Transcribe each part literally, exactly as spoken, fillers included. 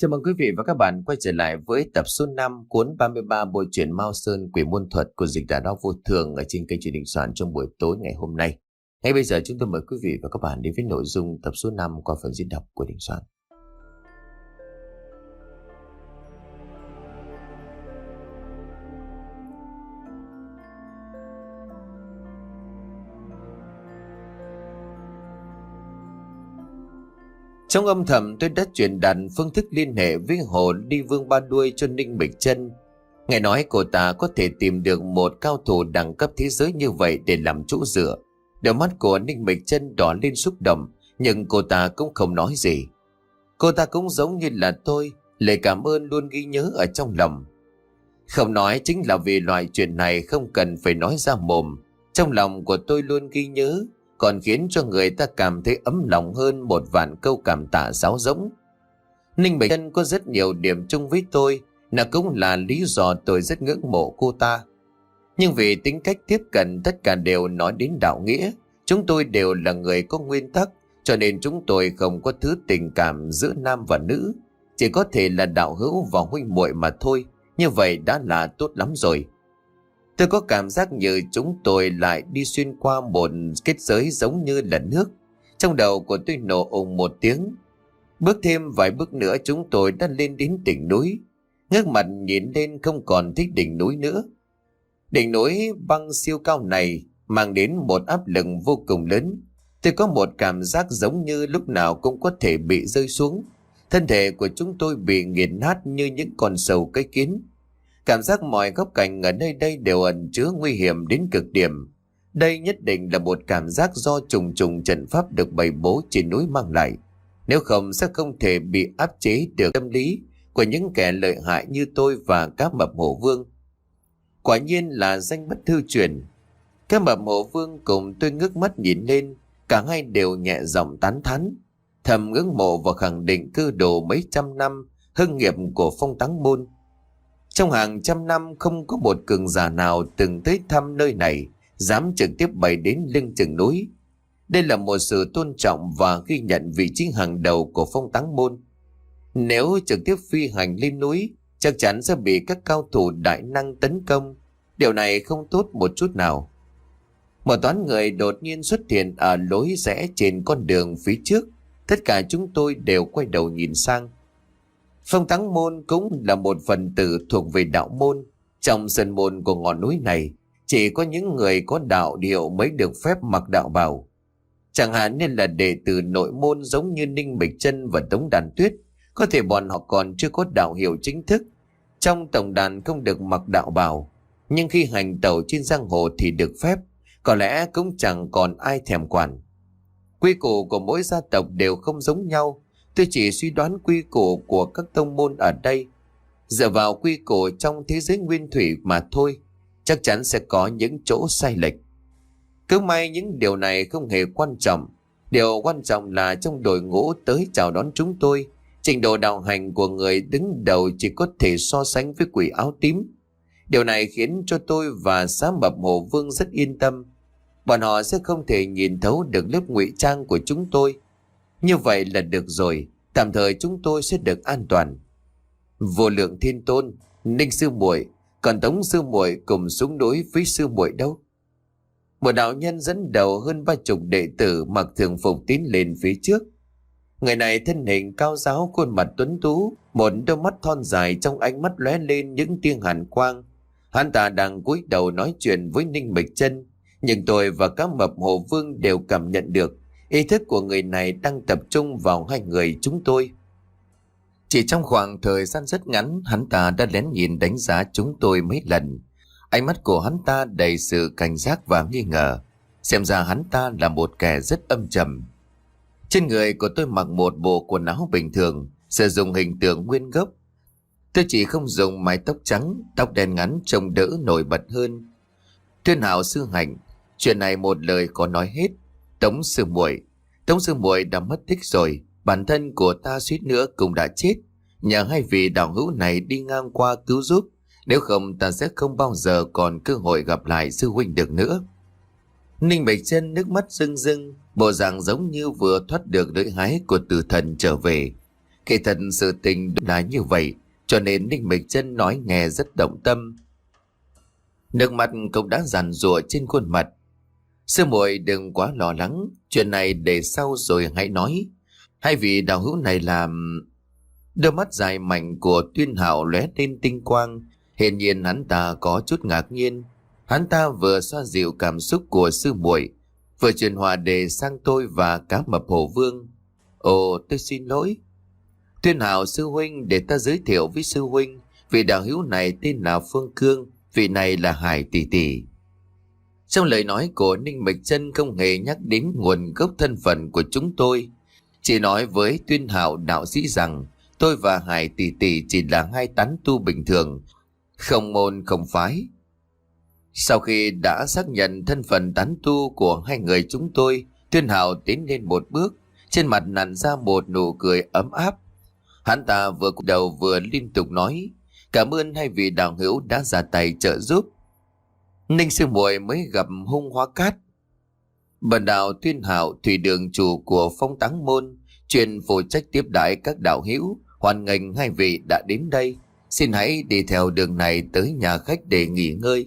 Chào mừng quý vị và các bạn quay trở lại với tập số năm cuốn ba mươi ba bộ truyện Mao Sơn Quỷ Môn Thuật của dịch giả Đao Vô Thường ở trên kênh truyền hình soạn trong buổi tối ngày hôm nay. Ngay bây giờ chúng tôi mời quý vị và các bạn đến với nội dung tập số năm qua phần diễn đọc của Đình Soạn. Trong âm thầm tôi đã truyền đạt phương thức liên hệ với Hồ Đi Vương Ba Đuôi cho Ninh Bịch Chân. Nghe nói cô ta có thể tìm được một cao thủ đẳng cấp thế giới như vậy để làm chỗ dựa. Đôi mắt của Ninh Bịch Chân đỏ lên xúc động, nhưng cô ta cũng không nói gì. Cô ta cũng giống như là tôi, lời cảm ơn luôn ghi nhớ ở trong lòng. Không nói chính là vì loại chuyện này không cần phải nói ra mồm. Trong lòng của tôi luôn ghi nhớ, còn khiến cho người ta cảm thấy ấm lòng hơn một vạn câu cảm tạ sáo rỗng. Ninh Bịch Chân có rất nhiều điểm chung với tôi, nó cũng là lý do tôi rất ngưỡng mộ cô ta. Nhưng vì tính cách tiếp cận tất cả đều nói đến đạo nghĩa, chúng tôi đều là người có nguyên tắc, cho nên chúng tôi không có thứ tình cảm giữa nam và nữ, chỉ có thể là đạo hữu và huynh muội mà thôi. Như vậy đã là tốt lắm rồi. Tôi có cảm giác như chúng tôi lại đi xuyên qua một kết giới giống như là nước. Trong đầu của tôi nổ ùng một tiếng. Bước thêm vài bước nữa chúng tôi đã lên đến đỉnh núi. Ngước mặt nhìn lên không còn thích đỉnh núi nữa. Đỉnh núi băng siêu cao này mang đến một áp lực vô cùng lớn. Tôi có một cảm giác giống như lúc nào cũng có thể bị rơi xuống. Thân thể của chúng tôi bị nghiền nát như những con sầu cây kiến. Cảm giác mọi góc cạnh ở nơi đây đều ẩn chứa nguy hiểm đến cực điểm. Đây nhất định là một cảm giác do trùng trùng trận pháp được bày bố trên núi mang lại. Nếu không sẽ không thể bị áp chế được tâm lý của những kẻ lợi hại như tôi và Cá Mập Hổ Vương. Quả nhiên là danh bất hư truyền. Cá Mập Hổ Vương cùng tôi ngước mắt nhìn lên, cả hai đều nhẹ giọng tán thán, thầm ngưỡng mộ và khẳng định cơ đồ mấy trăm năm hưng nghiệp của Phong Táng Môn. Trong hàng trăm năm không có một cường giả nào từng tới thăm nơi này dám trực tiếp bay đến lưng chừng núi. Đây là một sự tôn trọng và ghi nhận vị trí hàng đầu của Phong Táng Môn. Nếu trực tiếp phi hành lên núi, chắc chắn sẽ bị các cao thủ đại năng tấn công. Điều này không tốt một chút nào. Một toán người đột nhiên xuất hiện ở lối rẽ trên con đường phía trước. Tất cả chúng tôi đều quay đầu nhìn sang. Phong Táng Môn cũng là một phần tử thuộc về đạo môn. Trong sân môn của ngọn núi này, chỉ có những người có đạo điệu mới được phép mặc đạo bào. Chẳng hạn như là đệ tử nội môn giống như Ninh Bịch Chân và Tống Đàn Tuyết. Có thể bọn họ còn chưa có đạo hiệu chính thức. Trong tổng đàn không được mặc đạo bào, nhưng khi hành tẩu trên giang hồ thì được phép. Có lẽ cũng chẳng còn ai thèm quản. Quy củ của mỗi gia tộc đều không giống nhau. Tôi chỉ suy đoán quy củ của các tông môn ở đây dựa vào quy củ trong thế giới nguyên thủy mà thôi. Chắc chắn sẽ có những chỗ sai lệch. Cứ may những điều này không hề quan trọng. Điều quan trọng là trong đội ngũ tới chào đón chúng tôi, trình độ đạo hành của người đứng đầu chỉ có thể so sánh với quỷ áo tím. Điều này khiến cho tôi và Xá Mập Hổ Vương rất yên tâm. Bọn họ sẽ không thể nhìn thấu được lớp ngụy trang của chúng tôi. Như vậy là được rồi, tạm thời chúng tôi sẽ được an toàn. Vô Lượng Thiên Tôn, Ninh sư muội, còn Tống sư muội cùng xuống đối với sư muội đâu? Một đạo nhân dẫn đầu hơn ba chục đệ tử mặc thường phục tiến lên phía trước. Người này thân hình cao ráo, khuôn mặt tuấn tú, một đôi mắt thon dài trong ánh mắt lóe lên những tia hàn quang. Hắn ta đang cúi đầu nói chuyện với Ninh Bịch Chân, nhưng tôi và Cá Mập Hổ Vương đều cảm nhận được ý thức của người này đang tập trung vào hai người chúng tôi. Chỉ trong khoảng thời gian rất ngắn, hắn ta đã lén nhìn đánh giá chúng tôi mấy lần. Ánh mắt của hắn ta đầy sự cảnh giác và nghi ngờ. Xem ra hắn ta là một kẻ rất âm trầm. Trên người của tôi mặc một bộ quần áo bình thường, sử dụng hình tượng nguyên gốc. Tôi chỉ không dùng mái tóc trắng, tóc đen ngắn trông đỡ nổi bật hơn. Tuyên Hạo sư Hạnh, chuyện này một lời có nói hết. Tống sư muội, Tống sư muội đã mất tích rồi, bản thân của ta suýt nữa cũng đã chết. Nhờ hai vị đạo hữu này đi ngang qua cứu giúp, nếu không ta sẽ không bao giờ còn cơ hội gặp lại sư huynh được nữa. Ninh Bịch Chân nước mắt rưng rưng, bộ dạng giống như vừa thoát được lưỡi hái của tử thần trở về. Kỳ thật sự tình đúng là như vậy, cho nên Ninh Mịch Chân nói nghe rất động tâm. Nước mắt cũng đã giàn giụa trên khuôn mặt. Sư muội đừng quá lo lắng, chuyện này để sau rồi hãy nói. Hai vị đạo hữu này làm... Đôi mắt dài mảnh của Tuyên Hạo lóe lên tinh quang, hiển nhiên hắn ta có chút ngạc nhiên. Hắn ta vừa xoa dịu cảm xúc của sư muội, vừa truyền hòa đề sang tôi và cá mập Hổ Vương. Ồ, tôi xin lỗi. Tuyên Hạo sư huynh, để ta giới thiệu với sư huynh, vị đạo hữu này tên là Phương Cương, vị này là Hải tỷ tỷ. Trong lời nói của Ninh Mịch Chân không hề nhắc đến nguồn gốc thân phận của chúng tôi, chỉ nói với Tuyên Hạo đạo sĩ rằng tôi và Hải tỷ tỷ chỉ là hai tán tu bình thường, không môn không phái. Sau khi đã xác nhận thân phận tán tu của hai người chúng tôi, Tuyên Hạo tiến lên một bước, trên mặt nặn ra một nụ cười ấm áp. Hắn ta vừa cúi đầu vừa liên tục nói: cảm ơn hai vị đạo hữu đã ra tay trợ giúp. Ninh sư muội mới gặp hung hóa cát. Bần đạo Tuyên Hạo, thủy đường chủ của Phong Táng Môn, chuyên phụ trách tiếp đãi các đạo hữu, hoan nghênh hai vị đã đến đây. Xin hãy đi theo đường này tới nhà khách để nghỉ ngơi.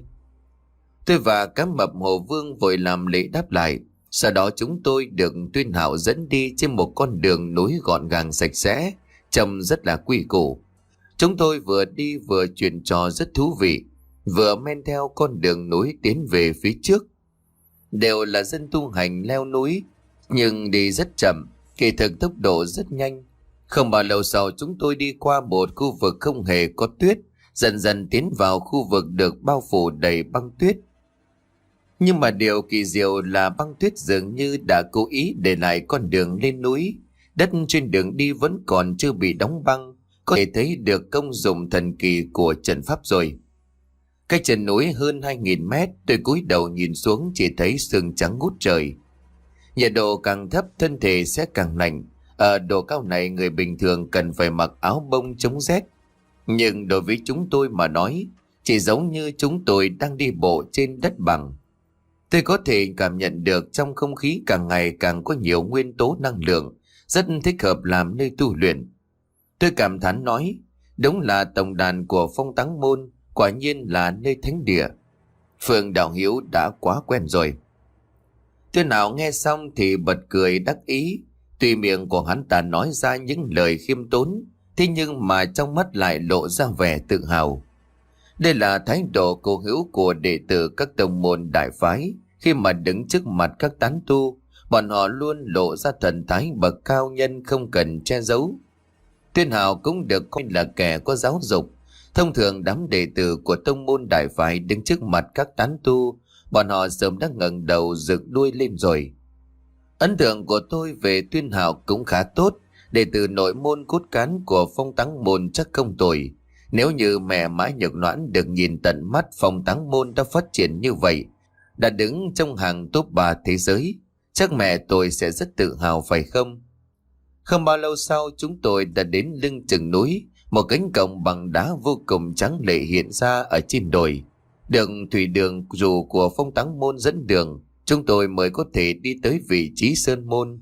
Tôi và cá mập Hồ Vương vội làm lễ đáp lại. Sau đó chúng tôi được Tuyên Hạo dẫn đi trên một con đường núi gọn gàng sạch sẽ, trông rất là quy củ. Chúng tôi vừa đi vừa chuyện trò rất thú vị, vừa men theo con đường núi tiến về phía trước. Đều là dân tu hành leo núi, nhưng đi rất chậm, kỳ thực tốc độ rất nhanh. Không bao lâu sau chúng tôi đi qua một khu vực không hề có tuyết, dần dần tiến vào khu vực được bao phủ đầy băng tuyết. Nhưng mà điều kỳ diệu là băng tuyết dường như đã cố ý để lại con đường lên núi. Đất trên đường đi vẫn còn chưa bị đóng băng, có thể thấy được công dụng thần kỳ của trận pháp rồi. Cách chân núi hơn hai nghìn mét, tôi cúi đầu nhìn xuống chỉ thấy sương trắng ngút trời. Nhiệt độ càng thấp thân thể sẽ càng lạnh. Ở độ cao này người bình thường cần phải mặc áo bông chống rét. Nhưng đối với chúng tôi mà nói, chỉ giống như chúng tôi đang đi bộ trên đất bằng. Tôi có thể cảm nhận được trong không khí càng ngày càng có nhiều nguyên tố năng lượng, rất thích hợp làm nơi tu luyện. Tôi cảm thán nói, đúng là tổng đàn của Phong Táng Môn, quả nhiên là nơi thánh địa. Phương đạo hữu đã quá quen rồi. Tuyên Hạo nghe xong thì bật cười đắc ý. Tuy miệng của hắn ta nói ra những lời khiêm tốn, thế nhưng mà trong mắt lại lộ ra vẻ tự hào. Đây là thái độ cố hữu của đệ tử các tông môn đại phái. Khi mà đứng trước mặt các tán tu, bọn họ luôn lộ ra thần thái bậc cao nhân không cần che giấu. Tuyên Hạo cũng được coi là kẻ có giáo dục. Thông thường đám đệ tử của tông môn đại phái đứng trước mặt các tán tu, bọn họ sớm đã ngẩng đầu dựng đuôi lên rồi. Ấn tượng của tôi về Tuyên Hạo cũng khá tốt. Đệ tử nội môn cốt cán của Phong Táng Môn chắc không tồi. Nếu như mẹ Mã Nhược Noãn được nhìn tận mắt Phong Táng Môn đã phát triển như vậy, đã đứng trong hàng top ba thế giới, chắc mẹ tôi sẽ rất tự hào phải không? Không bao lâu sau chúng tôi đã đến lưng chừng núi. Một cánh cổng bằng đá vô cùng trắng lệ hiện ra ở trên đồi. Đường thủy đường dù của Phong Táng Môn dẫn đường, chúng tôi mới có thể đi tới vị trí sơn môn.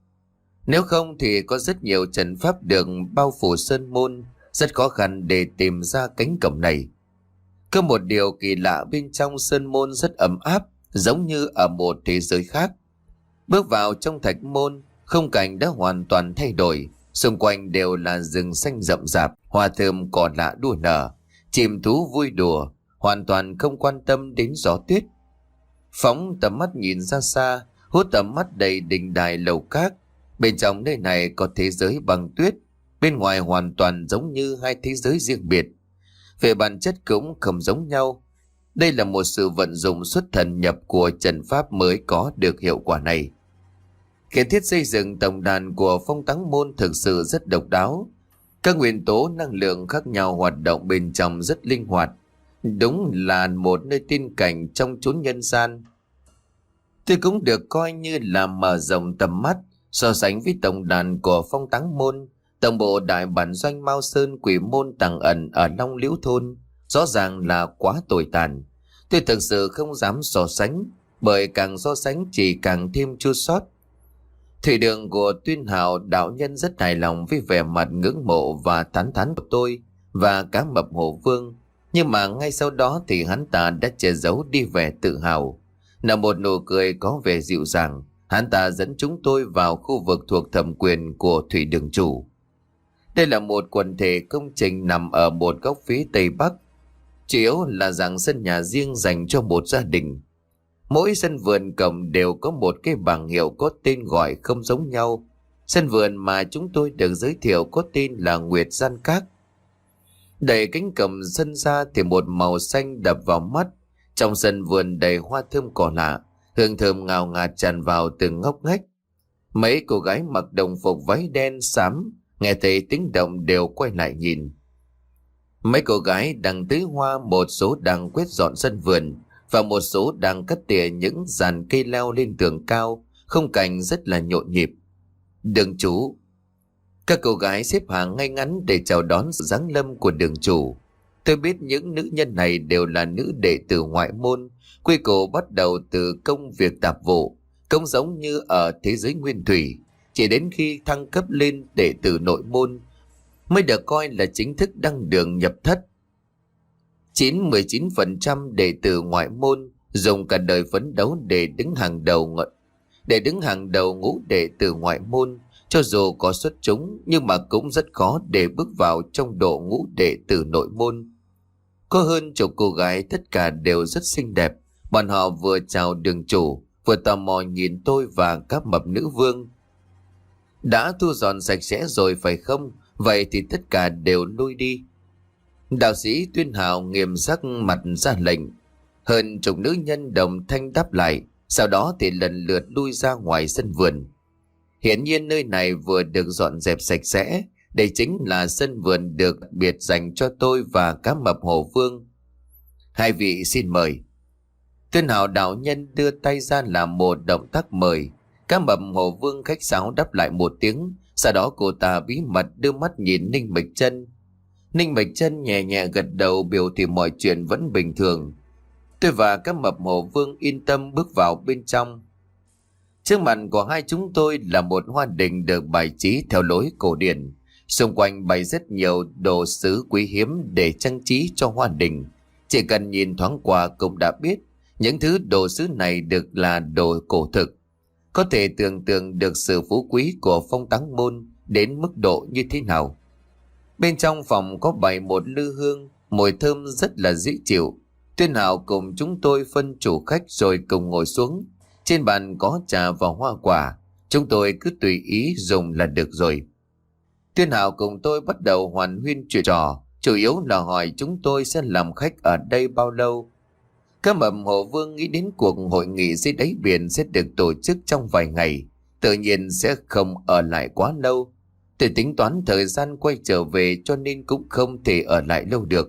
Nếu không thì có rất nhiều trận pháp đường bao phủ sơn môn, rất khó khăn để tìm ra cánh cổng này. Có một điều kỳ lạ, bên trong sơn môn rất ấm áp, giống như ở một thế giới khác. Bước vào trong thạch môn, khung cảnh đã hoàn toàn thay đổi. Xung quanh đều là rừng xanh rậm rạp, hoa thơm cỏ lạ đua nở, chim thú vui đùa, hoàn toàn không quan tâm đến gió tuyết. Phóng tầm mắt nhìn ra xa, hút tầm mắt đầy đình đài lầu các. Bên trong nơi này có thế giới băng tuyết, bên ngoài hoàn toàn giống như hai thế giới riêng biệt. Về bản chất cũng không giống nhau. Đây là một sự vận dụng xuất thần nhập của trận pháp mới có được hiệu quả này. Kiến thiết xây dựng tổng đàn của Phong Táng Môn thực sự rất độc đáo. Các nguyên tố năng lượng khác nhau hoạt động bên trong rất linh hoạt. Đúng là một nơi tiên cảnh trong chốn nhân gian. Tôi cũng được coi như là mở rộng tầm mắt. So sánh với tổng đàn của Phong Táng Môn, tổng bộ đại bản doanh Mao Sơn Quỷ Môn tàng ẩn ở Long Liễu Thôn rõ ràng là quá tồi tàn. Tôi thực sự không dám so sánh, bởi càng so sánh chỉ càng thêm chua xót. Thủy Đường của Tuyên Hào đạo nhân rất hài lòng với vẻ mặt ngưỡng mộ và tán thán của tôi và cá mập Hồ Vương. Nhưng mà ngay sau đó thì hắn ta đã che giấu đi vẻ tự hào. Nở một nụ cười có vẻ dịu dàng, hắn ta dẫn chúng tôi vào khu vực thuộc thẩm quyền của Thủy Đường chủ. Đây là một quần thể công trình nằm ở một góc phía tây bắc, chủ yếu là dạng sân nhà riêng dành cho một gia đình. Mỗi sân vườn cổng đều có một cái bảng hiệu có tên gọi không giống nhau. Sân vườn mà chúng tôi được giới thiệu có tên là Nguyệt Gian Các. Đẩy cánh cổng sân ra thì một màu xanh đập vào mắt. Trong sân vườn đầy hoa thơm cỏ lạ, hương thơm ngào ngạt tràn vào từng ngóc ngách. Mấy cô gái mặc đồng phục váy đen xám nghe thấy tiếng động đều quay lại nhìn. Mấy cô gái đang tưới hoa, một số đang quét dọn sân vườn và một số đang cắt tỉa những dàn cây leo lên tường cao. Khung cảnh rất là nhộn nhịp. Đường chủ. Các cô gái xếp hàng ngay ngắn để chào đón sự giáng lâm của đường chủ. Tôi biết những nữ nhân này đều là nữ đệ tử ngoại môn, quy củ bắt đầu từ công việc tạp vụ, cũng giống như ở thế giới nguyên thủy. Chỉ đến khi thăng cấp lên đệ tử nội môn mới được coi là chính thức đăng đường nhập thất. chín mười chín phần trăm đệ tử ngoại môn dùng cả đời phấn đấu để đứng hàng đầu để đứng hàng đầu ngũ đệ tử ngoại môn. Cho dù có xuất chúng nhưng mà cũng rất khó để bước vào trong độ ngũ đệ tử nội môn. Có hơn chục cô gái, tất cả đều rất xinh đẹp. Bọn họ vừa chào đường chủ, vừa tò mò nhìn tôi và các mập nữ vương. Đã thu dọn sạch sẽ rồi phải không? Vậy thì tất cả đều lui đi. Đạo sĩ Tuyên Hào nghiêm sắc mặt ra lệnh. Hơn chục nữ nhân đồng thanh đáp lại, sau đó thì lần lượt lui ra ngoài sân vườn. Hiển nhiên nơi này vừa được dọn dẹp sạch sẽ. Đây chính là sân vườn được đặc biệt dành cho tôi và cá mập Hồ Vương. Hai vị xin mời. Tuyên Hào đạo nhân đưa tay ra làm một động tác mời. Cá mập Hồ Vương khách sáo đáp lại một tiếng. Sau đó cô ta bí mật đưa mắt nhìn Ninh Mịch Chân. Ninh Mịch Chân nhẹ nhẹ gật đầu biểu thị mọi chuyện vẫn bình thường. Tôi và cá mập Hồ Vương yên tâm bước vào bên trong. Trước mặt của hai chúng tôi là một hoa đình được bài trí theo lối cổ điển. Xung quanh bày rất nhiều đồ sứ quý hiếm để trang trí cho hoa đình. Chỉ cần nhìn thoáng qua cũng đã biết những thứ đồ sứ này được là đồ cổ thực. Có thể tưởng tượng được sự phú quý của Phong Táng Môn đến mức độ như thế nào. Bên trong phòng có bày một lư hương, mùi thơm rất là dễ chịu. Tuyên Hào cùng chúng tôi phân chủ khách rồi cùng ngồi xuống. Trên bàn có trà và hoa quả, chúng tôi cứ tùy ý dùng là được rồi. Tuyên Hào cùng tôi bắt đầu hoàn huyên chuyện trò, chủ yếu là hỏi chúng tôi sẽ làm khách ở đây bao lâu. Cá mập Hồ Vương nghĩ đến cuộc hội nghị dưới đáy biển sẽ được tổ chức trong vài ngày, tự nhiên sẽ không ở lại quá lâu. Tôi tính toán thời gian quay trở về cho nên cũng không thể ở lại lâu được.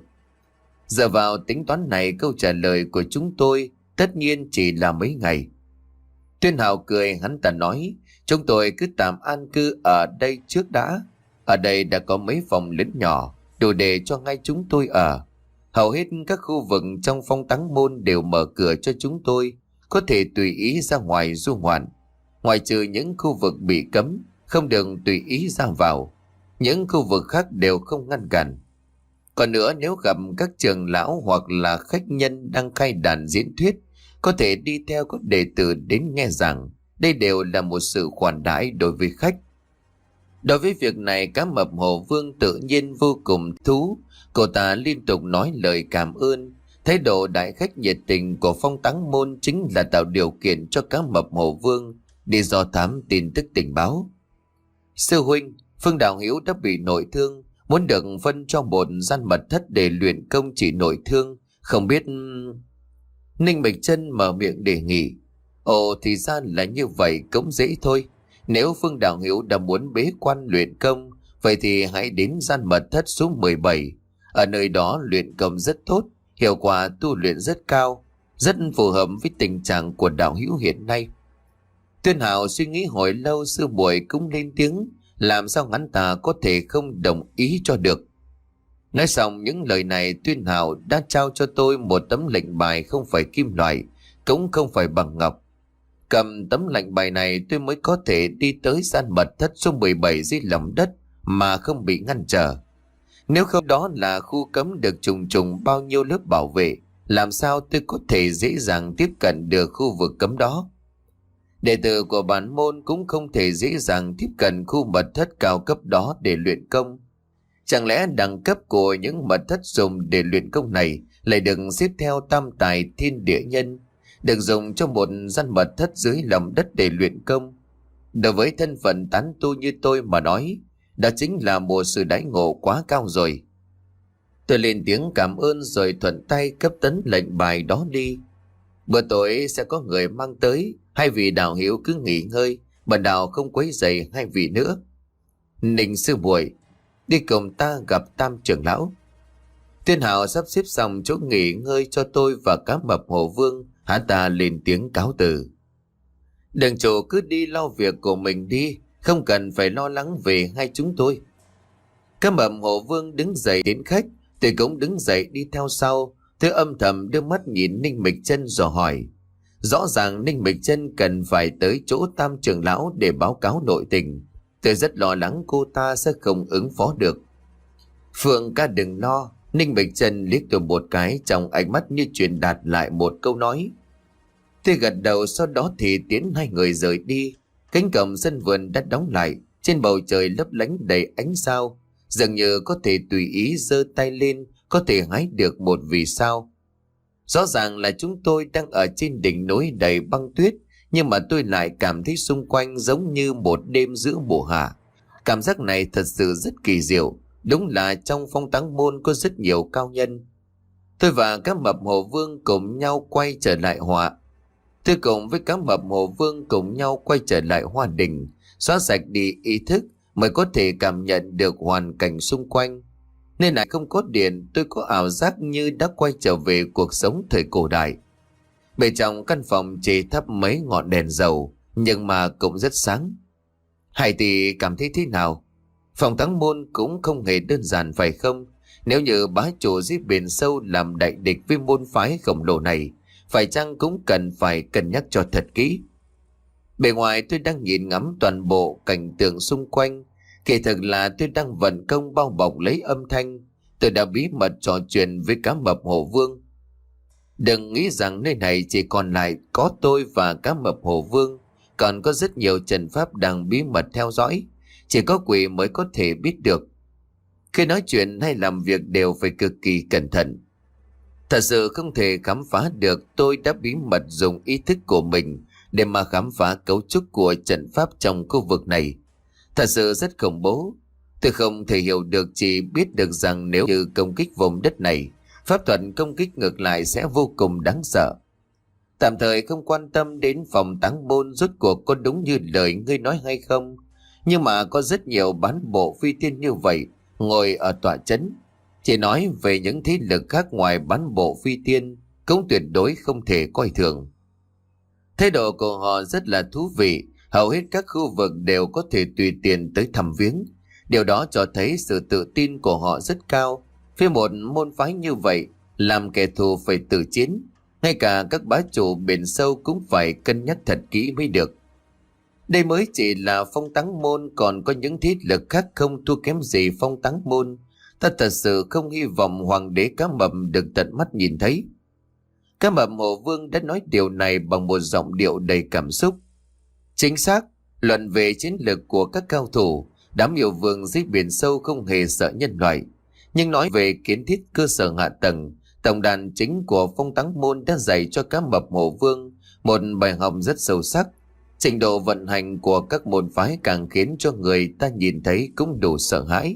Giờ vào tính toán này, câu trả lời của chúng tôi tất nhiên chỉ là mấy ngày. Tuyên Hào cười, hắn ta nói, chúng tôi cứ tạm an cư ở đây trước đã. Ở đây đã có mấy phòng lớn nhỏ, đủ để cho ngay chúng tôi ở. Hầu hết các khu vực trong Phong Táng Môn đều mở cửa cho chúng tôi, có thể tùy ý ra ngoài du ngoạn. Ngoài trừ những khu vực bị cấm, không được tùy ý ra vào. Những khu vực khác đều không ngăn cản. Còn nữa, nếu gặp các trưởng lão hoặc là khách nhân đang khai đàn diễn thuyết, có thể đi theo các đệ tử đến nghe giảng. Đây đều là một sự khoản đãi đối với khách. Đối với việc này, cá mập Hồ Vương tự nhiên vô cùng thú. Cô ta liên tục nói lời cảm ơn. Thái độ đại khách nhiệt tình của Phong Táng Môn chính là tạo điều kiện cho cá mập Hồ Vương đi dò thám tin tức tình báo. Sư huynh, Phương Đạo Hiếu đã bị nội thương, muốn được phân cho một gian mật thất để luyện công trị nội thương. Không biết... Ninh Mịch Chân mở miệng đề nghị. Ồ, thì ra là như vậy, cũng dễ thôi. Nếu Phương Đạo Hiếu đã muốn bế quan luyện công, vậy thì hãy đến gian mật thất số mười bảy. Ở nơi đó luyện công rất tốt, hiệu quả tu luyện rất cao, rất phù hợp với tình trạng của Đạo Hữu hiện nay. Tuyên Hào suy nghĩ hồi lâu, sư muội cũng lên tiếng, làm sao hắn ta có thể không đồng ý cho được. Nói xong những lời này, Tuyên Hào đã trao cho tôi một tấm lệnh bài không phải kim loại, cũng không phải bằng ngọc. Cầm tấm lệnh bài này tôi mới có thể đi tới gian mật thất số mười bảy dưới lòng đất mà không bị ngăn trở. Nếu không đó là khu cấm được trùng trùng bao nhiêu lớp bảo vệ, làm sao tôi có thể dễ dàng tiếp cận được khu vực cấm đó. Đệ tử của bản môn cũng không thể dễ dàng tiếp cận khu mật thất cao cấp đó để luyện công. Chẳng lẽ đẳng cấp của những mật thất dùng để luyện công này lại được xếp theo tam tài thiên địa nhân, được dùng cho một gian mật thất dưới lòng đất để luyện công? Đối với thân phận tán tu như tôi mà nói, đó chính là một sự đãi ngộ quá cao rồi. Tôi lên tiếng cảm ơn rồi thuận tay cấp tấn lệnh bài đó đi. Bữa tối sẽ có người mang tới, hai vị đạo hữu cứ nghỉ ngơi, bần đạo không quấy rầy hai vị nữa. Ninh sư muội, đi cùng ta gặp Tam trưởng lão. Tuyên Hạo sắp xếp xong chỗ nghỉ ngơi cho tôi và cá mập Hồ Vương, hắn ta lên tiếng cáo từ. Đường chủ cứ đi lo việc của mình đi, không cần phải lo lắng về hai chúng tôi. Cá mập Hồ Vương đứng dậy đến khách, tôi cũng đứng dậy đi theo sau. Tôi âm thầm đưa mắt nhìn Ninh Mịch Chân rồi hỏi. Rõ ràng Ninh Mịch Chân cần phải tới chỗ Tam trưởng lão để báo cáo nội tình. Tôi rất lo lắng cô ta sẽ không ứng phó được. Phượng ca đừng lo. Ninh Mịch Chân liếc tôi một cái, trong ánh mắt như truyền đạt lại một câu nói. Tôi gật đầu, sau đó thì tiến hai người rời đi. Cánh cổng sân vườn đã đóng lại, trên bầu trời lấp lánh đầy ánh sao, dường như có thể tùy ý giơ tay lên có thể hái được một vì sao. Rõ ràng là chúng tôi đang ở trên đỉnh núi đầy băng tuyết, nhưng mà tôi lại cảm thấy xung quanh giống như một đêm giữa mùa hạ. Cảm giác này thật sự rất kỳ diệu. Đúng là trong Phong Táng Môn có rất nhiều cao nhân. Tôi và cá mập Hồ Vương cùng nhau quay trở lại họa. Tôi cùng với cá mập Hồ Vương cùng nhau quay trở lại hoa đình, xóa sạch đi ý thức mới có thể cảm nhận được hoàn cảnh xung quanh. Nên lại không có điện, tôi có ảo giác như đã quay trở về cuộc sống thời cổ đại. Bên trong căn phòng chỉ thắp mấy ngọn đèn dầu, nhưng mà cũng rất sáng. Hải Tỷ cảm thấy thế nào? Phong Táng Môn cũng không hề đơn giản phải không? Nếu như bá chủ dưới biển sâu làm đại địch với môn phái khổng lồ này, phải chăng cũng cần phải cân nhắc cho thật kỹ. Bề ngoài tôi đang nhìn ngắm toàn bộ cảnh tượng xung quanh, kỳ thực là tôi đang vận công bao bọc lấy âm thanh. Tôi đã bí mật trò chuyện với cá mập Hồ Vương. Đừng nghĩ rằng nơi này chỉ còn lại có tôi và cá mập Hồ Vương, còn có rất nhiều trận pháp đang bí mật theo dõi, chỉ có quỷ mới có thể biết được. Khi nói chuyện hay làm việc đều phải cực kỳ cẩn thận. Thật sự không thể khám phá được tôi đã bí mật dùng ý thức của mình để mà khám phá cấu trúc của trận pháp trong khu vực này. Thật sự rất khủng bố. Tôi không thể hiểu được, chỉ biết được rằng nếu như công kích vùng đất này, pháp thuật công kích ngược lại sẽ vô cùng đáng sợ. Tạm thời không quan tâm đến Phong Táng Môn rốt cuộc có đúng như lời ngươi nói hay không, nhưng mà có rất nhiều bán bộ phi tiên như vậy ngồi ở tọa trấn. Chỉ nói về những thế lực khác ngoài bán bộ phi tiên cũng tuyệt đối không thể coi thường. Thái độ của họ rất là thú vị, hầu hết các khu vực đều có thể tùy tiện tới thăm viếng. Điều đó cho thấy sự tự tin của họ rất cao. Với một môn phái như vậy, làm kẻ thù phải tự chiến, ngay cả các bá chủ biển sâu cũng phải cân nhắc thật kỹ mới được. Đây mới chỉ là Phong Táng Môn, còn có những thế lực khác không thua kém gì Phong Táng Môn. Ta thật sự không hy vọng hoàng đế cá mập được tận mắt nhìn thấy. Cá mập Hồ Vương đã nói điều này bằng một giọng điệu đầy cảm xúc. Chính xác, luận về chiến lược của các cao thủ, đám yêu vương dưới biển sâu không hề sợ nhân loại. Nhưng nói về kiến thiết cơ sở hạ tầng, tổng đàn chính của Phong Táng Môn đã dạy cho cá mập Hồ Vương một bài học rất sâu sắc. Trình độ vận hành của các môn phái càng khiến cho người ta nhìn thấy cũng đủ sợ hãi.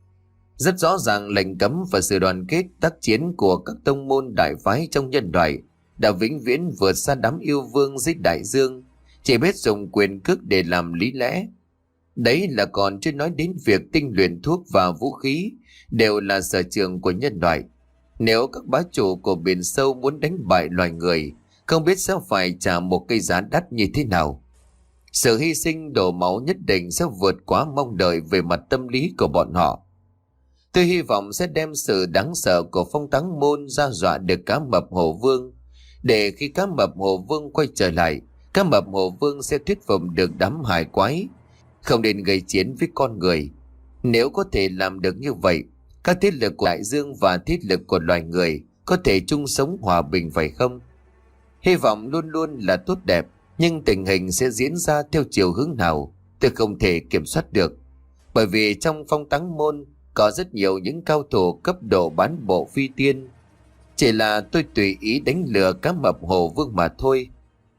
Rất rõ ràng lệnh cấm và sự đoàn kết tác chiến của các tông môn đại phái trong nhân loại đã vĩnh viễn vượt xa đám yêu vương dưới đại dương, chỉ biết dùng quyền cước để làm lý lẽ. Đấy là còn chưa nói đến việc tinh luyện thuốc và vũ khí đều là sở trường của nhân loại. Nếu các bá chủ của biển sâu muốn đánh bại loài người, không biết sẽ phải trả một cái giá đắt như thế nào. Sự hy sinh đổ máu nhất định sẽ vượt quá mong đợi về mặt tâm lý của bọn họ. Tôi hy vọng sẽ đem sự đáng sợ của Phong Táng Môn ra dọa được cá mập Hồ Vương, để khi cá mập Hồ Vương quay trở lại, Cá mập Hồ Vương sẽ thuyết phục được đám hải quái không nên gây chiến với con người. Nếu có thể làm được như vậy, các thế lực của đại dương và thế lực của loài người có thể chung sống hòa bình phải không? Hy vọng luôn luôn là tốt đẹp, nhưng tình hình sẽ diễn ra theo chiều hướng nào tôi không thể kiểm soát được. Bởi vì trong Phong Táng Môn có rất nhiều những cao thủ cấp độ bán bộ phi tiên. Chỉ là tôi tùy ý đánh lừa cá mập Hồ Vương mà thôi.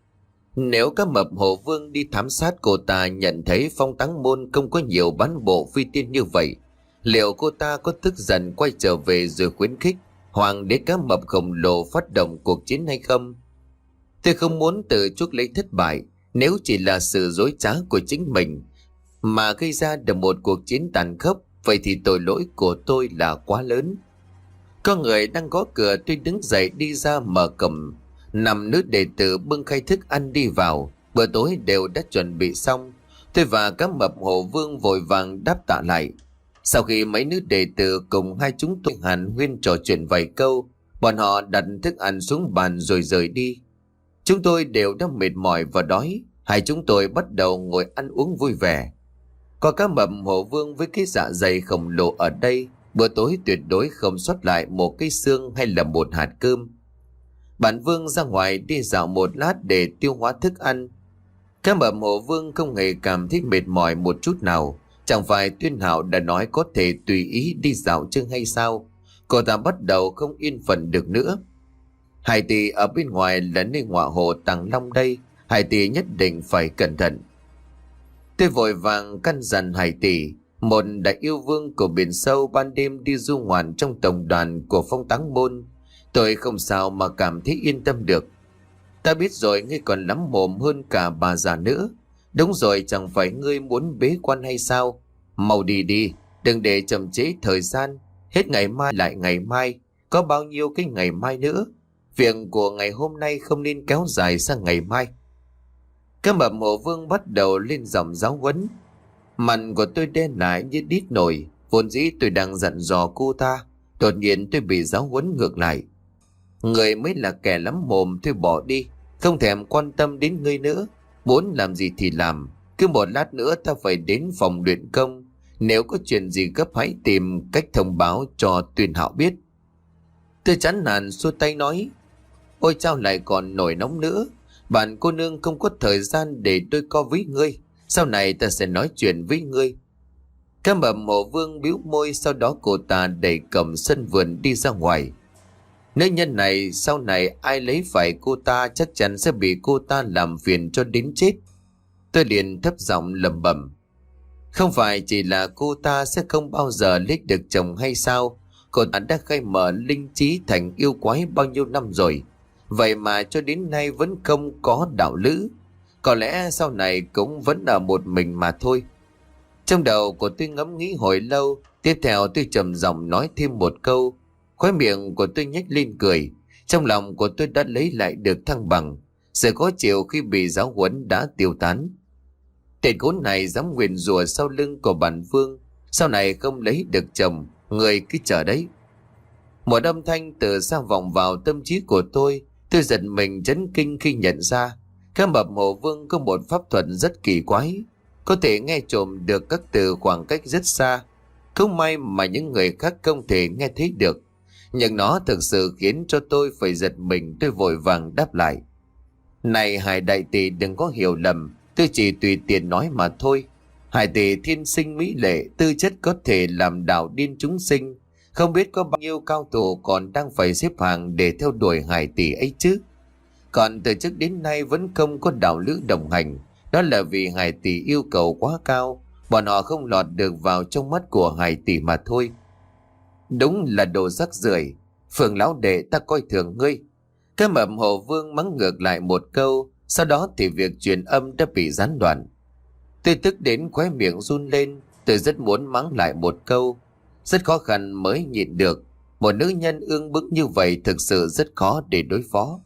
Nếu cá mập Hồ Vương đi thám sát cô ta nhận thấy Phong Táng Môn không có nhiều bán bộ phi tiên như vậy, liệu cô ta có tức giận quay trở về rồi khuyến khích hoàng đế cá mập khổng lồ phát động cuộc chiến hay không? Tôi không muốn tự chuốc lấy thất bại nếu chỉ là sự dối trá của chính mình mà gây ra được một cuộc chiến tàn khốc. Vậy thì tội lỗi của tôi là quá lớn. Có người đang gõ cửa, tôi đứng dậy đi ra mở cổng. Năm nữ đệ tử bưng khay thức ăn đi vào. Bữa tối đều đã chuẩn bị xong. Tôi và cá mập Hồ Vương vội vàng đáp tạ lại. Sau khi mấy nữ đệ tử cùng hai chúng tôi hàn huyên trò chuyện vài câu, bọn họ đặt thức ăn xuống bàn rồi rời đi. Chúng tôi đều đã mệt mỏi và đói. Hai chúng tôi bắt đầu ngồi ăn uống vui vẻ. Có cá mập Hồ Vương với cái dạ dày khổng lồ ở đây, bữa tối tuyệt đối không sót lại một cái xương hay là một hạt cơm. Bản Vương ra ngoài đi dạo một lát để tiêu hóa thức ăn. Cá mập Hồ Vương không hề cảm thấy mệt mỏi một chút nào. Chẳng phải Tuyên Hạo đã nói có thể tùy ý đi dạo chứ hay sao? Cô ta bắt đầu không yên phận được nữa. Hải tỷ ở bên ngoài là nơi ngọa hồ Tàng Long đây, Hải tỷ nhất định phải cẩn thận. Tôi vội vàng căn dặn Hải tỷ, một đại yêu vương của biển sâu ban đêm đi du ngoạn trong tổng đoàn của Phong Táng Môn. Tôi không sao mà cảm thấy yên tâm được. Ta biết rồi, ngươi còn lắm mồm hơn cả bà già nữa. Đúng rồi, chẳng phải ngươi muốn bế quan hay sao? Mau đi đi, đừng để chậm trễ thời gian. Hết ngày mai lại ngày mai, có bao nhiêu cái ngày mai nữa. Việc của ngày hôm nay không nên kéo dài sang ngày mai. Cá mập Hồ Vương bắt đầu lên giọng giáo huấn. Mặt của tôi đen lại như đít nổi. Vốn dĩ tôi đang dặn dò cô ta, đột nhiên tôi bị giáo huấn ngược lại. Người mới là kẻ lắm mồm, thôi bỏ đi, không thèm quan tâm đến ngươi nữa. Muốn làm gì thì làm, cứ một lát nữa ta phải đến phòng luyện công. Nếu có chuyện gì gấp hãy tìm cách thông báo cho Tuyên Hạo biết. Tôi chán nản xua tay nói, ôi chao lại còn nổi nóng nữa. Bạn cô nương không có thời gian để tôi co với ngươi. Sau này ta sẽ nói chuyện với ngươi. Cá mập Hồ Vương bĩu môi, sau đó cô ta đẩy cổng sân vườn đi ra ngoài. Nữ nhân này sau này ai lấy phải cô ta chắc chắn sẽ bị cô ta làm phiền cho đến chết. Tôi liền thấp giọng lẩm bẩm, không phải chỉ là cô ta sẽ không bao giờ lấy được chồng hay sao? Cô ta đã khai mở linh trí thành yêu quái bao nhiêu năm rồi, vậy mà cho đến nay vẫn không có đạo lữ. Có lẽ sau này cũng vẫn ở một mình mà thôi. Trong đầu của tôi ngẫm nghĩ hồi lâu. Tiếp theo tôi trầm giọng nói thêm một câu. Khóe miệng của tôi nhếch lên cười. Trong lòng của tôi đã lấy lại được thăng bằng. Sự khó chịu khi bị giáo huấn đã tiêu tán. Tên khốn này dám nguyền rủa sau lưng của bản Vương. Sau này không lấy được chồng, người cứ chờ đấy. Một âm thanh từ xa vọng vào tâm trí của tôi. Tôi giật mình chấn kinh khi nhận ra cá mập Hồ Vương có một pháp thuật rất kỳ quái, có thể nghe trộm được các từ khoảng cách rất xa. Không may mà những người khác không thể nghe thấy được, nhưng nó thực sự khiến cho tôi phải giật mình. Tôi vội vàng đáp lại, này Hải đại tỷ đừng có hiểu lầm, tôi chỉ tùy tiện nói mà thôi. Hải tỷ thiên sinh mỹ lệ, tư chất có thể làm đạo điên chúng sinh. Không biết có bao nhiêu cao thủ còn đang phải xếp hàng để theo đuổi Hải tỷ ấy chứ. Còn từ trước đến nay vẫn không có đạo lữ đồng hành. Đó là vì Hải tỷ yêu cầu quá cao, bọn họ không lọt được vào trong mắt của Hải tỷ mà thôi. Đúng là đồ rác rưởi, Phường lão đệ ta coi thường ngươi. Cá mập Hồ Vương mắng ngược lại một câu. Sau đó thì việc truyền âm đã bị gián đoạn. Tôi tức đến khóe miệng run lên. Tôi rất muốn mắng lại một câu, rất khó khăn mới nhịn được. Một nữ nhân ương bức như vậy thực sự rất khó để đối phó.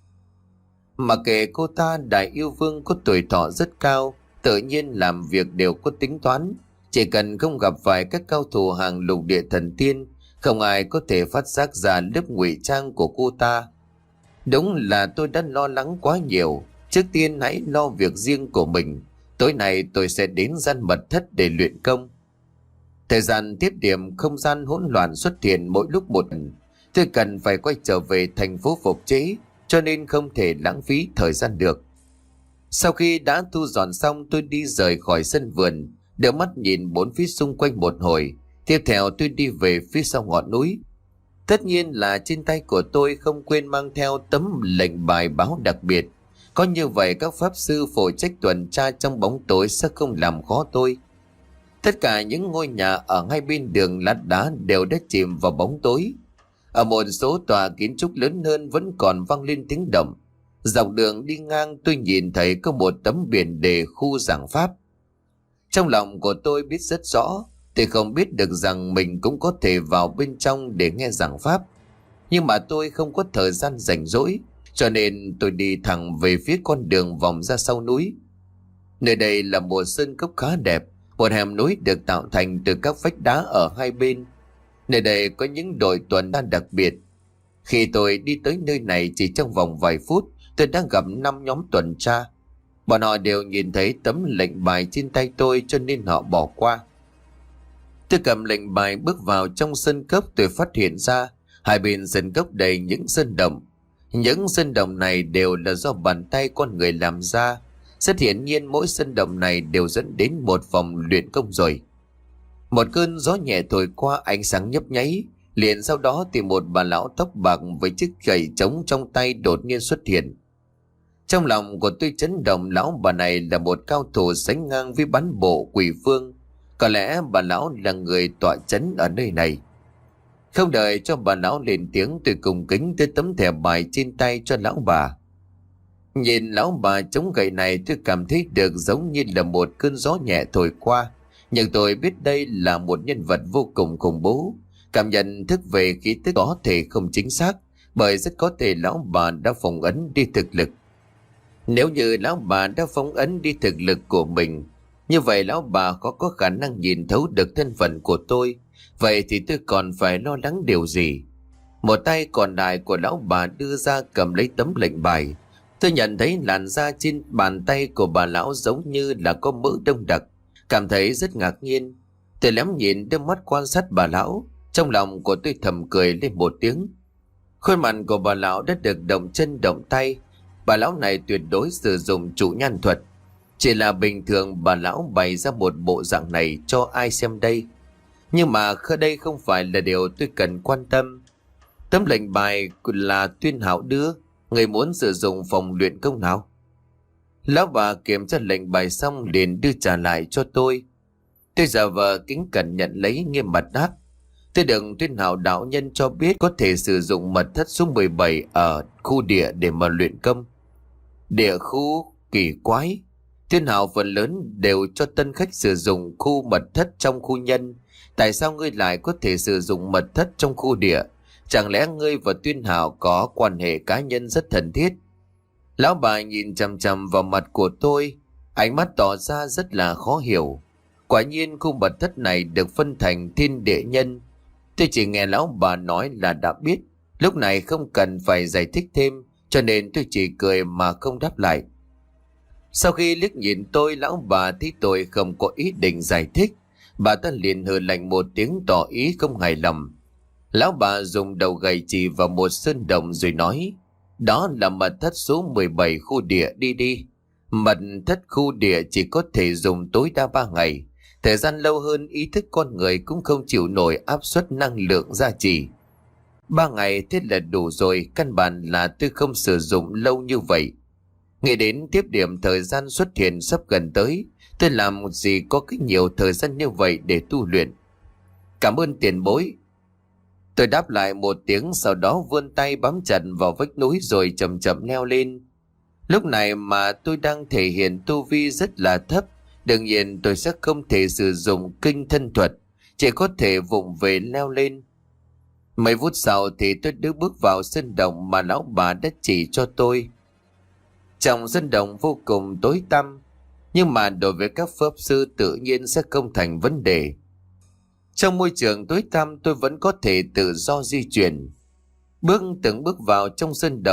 Mà kể cô ta, đại yêu vương có tuổi thọ rất cao, tự nhiên làm việc đều có tính toán. Chỉ cần không gặp phải các cao thủ hàng lục địa thần tiên, không ai có thể phát giác ra lớp ngụy trang của cô ta. Đúng là tôi đã lo lắng quá nhiều. Trước tiên hãy lo việc riêng của mình. Tối nay tôi sẽ đến gian mật thất để luyện công. Thời gian tiếp điểm không gian hỗn loạn xuất hiện mỗi lúc một lần. Tôi cần phải quay trở về thành phố phục chế, cho nên không thể lãng phí thời gian được. Sau khi đã thu dọn xong, tôi đi rời khỏi sân vườn, đưa mắt nhìn bốn phía xung quanh một hồi. Tiếp theo tôi đi về phía sau ngọn núi. Tất nhiên là trên tay của tôi không quên mang theo tấm lệnh bài báo đặc biệt. Có như vậy các pháp sư phụ trách tuần tra trong bóng tối sẽ không làm khó tôi. Tất cả những ngôi nhà ở ngay bên đường lát đá đều đã chìm vào bóng tối. Ở một số tòa kiến trúc lớn hơn vẫn còn vang lên tiếng động. Dọc đường đi ngang tôi nhìn thấy có một tấm biển đề khu giảng pháp. Trong lòng của tôi biết rất rõ, tôi không biết được rằng mình cũng có thể vào bên trong để nghe giảng pháp. Nhưng mà tôi không có thời gian rảnh rỗi, cho nên tôi đi thẳng về phía con đường vòng ra sau núi. Nơi đây là một sơn cốc khá đẹp, một hẻm núi được tạo thành từ các vách đá ở hai bên. Nơi đây có những đội tuần tra đặc biệt. Khi tôi đi tới nơi này chỉ trong vòng vài phút, tôi đã gặp năm nhóm tuần tra. Bọn họ đều nhìn thấy tấm lệnh bài trên tay tôi cho nên họ bỏ qua. Tôi cầm lệnh bài bước vào trong sân cốc, tôi phát hiện ra hai bên sân cốc đầy những sơn động. Những sơn động này đều là do bàn tay con người làm ra. Rất hiển nhiên mỗi sơn động này đều dẫn đến một phòng luyện công rồi. Một cơn gió nhẹ thổi qua, ánh sáng nhấp nháy. Liền sau đó thì một bà lão tóc bạc với chiếc gậy trống trong tay đột nhiên xuất hiện. Trong lòng của tôi chấn động, lão bà này là một cao thủ sánh ngang với bán bộ Quỷ Phương. Có lẽ bà lão là người tọa chấn ở nơi này. Không đợi cho bà lão lên tiếng, tôi cùng kính tới tấm thẻ bài trên tay cho lão bà. Nhìn lão bà chống gậy này, tôi cảm thấy được giống như là một cơn gió nhẹ thổi qua. Nhưng tôi biết đây là một nhân vật vô cùng khủng bố. Cảm nhận thức về khí tức có thể không chính xác, bởi rất có thể lão bà đã phong ấn đi thực lực. Nếu như lão bà đã phong ấn đi thực lực của mình, như vậy lão bà có có khả năng nhìn thấu được thân phận của tôi. Vậy thì tôi còn phải lo lắng điều gì? Một tay còn lại của lão bà đưa ra cầm lấy tấm lệnh bài. Tôi nhận thấy làn da trên bàn tay của bà lão giống như là có mỡ đông đặc, cảm thấy rất ngạc nhiên. Tôi lém nhìn đôi mắt quan sát bà lão, trong lòng của tôi thầm cười lên một tiếng. Khuôn mặt của bà lão đã được động chân động tay. Bà lão này tuyệt đối sử dụng trụ nhan thuật. Chỉ là bình thường bà lão bày ra một bộ dạng này cho ai xem đây. Nhưng mà khơi đây không phải là điều tôi cần quan tâm. Tấm lệnh bài là Tuyên Hạo đưa, người muốn sử dụng phòng luyện công nào? Lão bà kiểm tra lệnh bài xong liền đưa trả lại cho tôi. Tôi giả vờ kính cẩn nhận lấy, nghiêm mặt đáp: tôi được Tuyên Hạo đạo nhân cho biết có thể sử dụng mật thất số mười bảy ở khu địa để mà luyện công. Địa khu kỳ quái. Tuyên Hạo phần lớn đều cho tân khách sử dụng khu mật thất trong khu nhân. Tại sao ngươi lại có thể sử dụng mật thất trong khu địa? Chẳng lẽ ngươi và Tuyên Hạo có quan hệ cá nhân rất thân thiết? Lão bà nhìn chằm chằm vào mặt của tôi, ánh mắt tỏ ra rất là khó hiểu. Quả nhiên khu mật thất này được phân thành thiên địa nhân. Tôi chỉ nghe lão bà nói là đã biết, lúc này không cần phải giải thích thêm, cho nên tôi chỉ cười mà không đáp lại. Sau khi liếc nhìn tôi, lão bà thấy tôi không có ý định giải thích, bà ta liền hừ lạnh một tiếng tỏ ý không hài lòng. Lão bà dùng đầu gậy chỉ vào một sơn động rồi nói: đó là mật thất số mười bảy khu địa, đi đi. Mật thất khu địa chỉ có thể dùng tối đa ba ngày. Thời gian lâu hơn ý thức con người cũng không chịu nổi áp suất năng lượng gia trì. Ba ngày thế là đủ rồi, căn bản là tôi không sử dụng lâu như vậy. Nghĩ đến tiếp điểm thời gian xuất hiện sắp gần tới, tôi làm một gì có cái nhiều thời gian như vậy để tu luyện. Cảm ơn tiền bối. Tôi đáp lại một tiếng, sau đó vươn tay bám chặt vào vách núi rồi chậm chậm leo lên. Lúc này mà tôi đang thể hiện tu vi rất là thấp, đương nhiên tôi sẽ không thể sử dụng kinh thân thuật, chỉ có thể vụng về leo lên. Mấy phút sau thì tôi được bước vào sân động mà lão bà đã chỉ cho tôi. Trong sân động vô cùng tối tăm, nhưng mà đối với các pháp sư tự nhiên sẽ không thành vấn đề. Trong môi trường tối tăm tôi vẫn có thể tự do di chuyển. Bước từng bước vào trong sân động,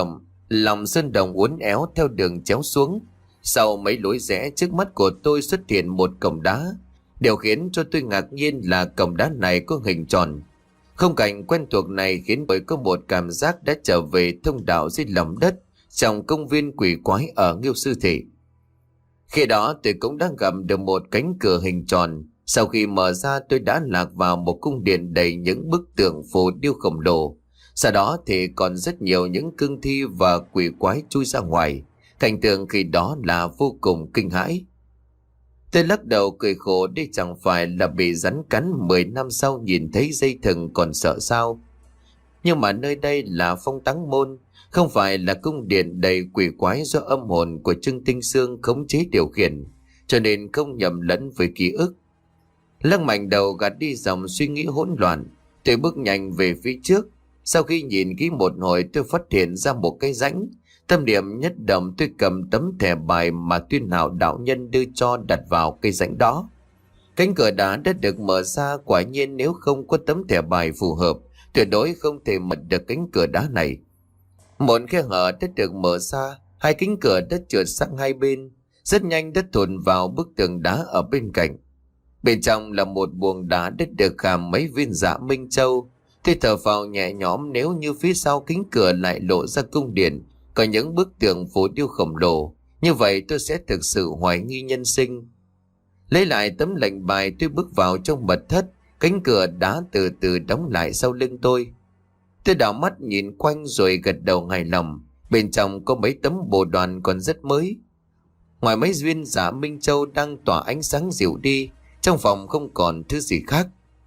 Lòng sơn đồng uốn éo theo đường chéo xuống. Sau mấy lối rẽ, trước mắt của tôi xuất hiện một cổng đá. Điều khiến cho tôi ngạc nhiên là cổng đá này có hình tròn. Khung cảnh quen thuộc này khiến tôi có một cảm giác đã trở về thông đạo dưới lòng đất trong công viên quỷ quái ở Nghiêu Sư Thị. Khi đó tôi cũng đã gặp được một cánh cửa hình tròn. Sau khi mở ra, tôi đã lạc vào một cung điện đầy những bức tượng phù điêu khổng lồ. Sau đó thì còn rất nhiều những cương thi và quỷ quái chui ra ngoài. Cảnh tượng khi đó là vô cùng kinh hãi. Tôi lắc đầu cười khổ, đây chẳng phải là bị rắn cắn mười năm sau nhìn thấy dây thừng còn sợ sao. Nhưng mà nơi đây là Phong Táng Môn, không phải là cung điện đầy quỷ quái do âm hồn của Trương Tinh Sương khống chế điều khiển, cho nên không nhầm lẫn với ký ức. Lăng Mạnh đầu gạt đi dòng suy nghĩ hỗn loạn, tôi bước nhanh về phía trước. Sau khi nhìn kỹ một hồi, tôi phát hiện ra một cái rãnh. Tâm điểm nhất động, tôi cầm tấm thẻ bài mà Tuyên Hạo đạo nhân đưa cho đặt vào cây rãnh đó. Cánh cửa đá đã được mở ra, quả nhiên nếu không có tấm thẻ bài phù hợp, tuyệt đối không thể mở được cánh cửa đá này. Một khe hở đã được mở ra, hai cánh cửa đã trượt sang hai bên, rất nhanh đã thụt vào bức tường đá ở bên cạnh. Bên trong là một buồng đá đã được khảm mấy viên dạ minh châu. Tôi thở phào nhẹ nhõm, nếu như phía sau cánh cửa lại lộ ra cung điện có những bức tượng phù điêu khổng lồ, như vậy tôi sẽ thực sự hoài nghi nhân sinh. Lấy lại tấm lệnh bài, tôi bước vào trong mật thất. Cánh cửa đá từ từ đóng lại sau lưng tôi. Tôi đảo mắt nhìn quanh rồi gật đầu hài lòng. Bên trong có mấy tấm bồ đoàn còn rất mới. Ngoài mấy viên dạ minh châu đang tỏa ánh sáng dịu đi, trong phòng không còn thứ gì khác.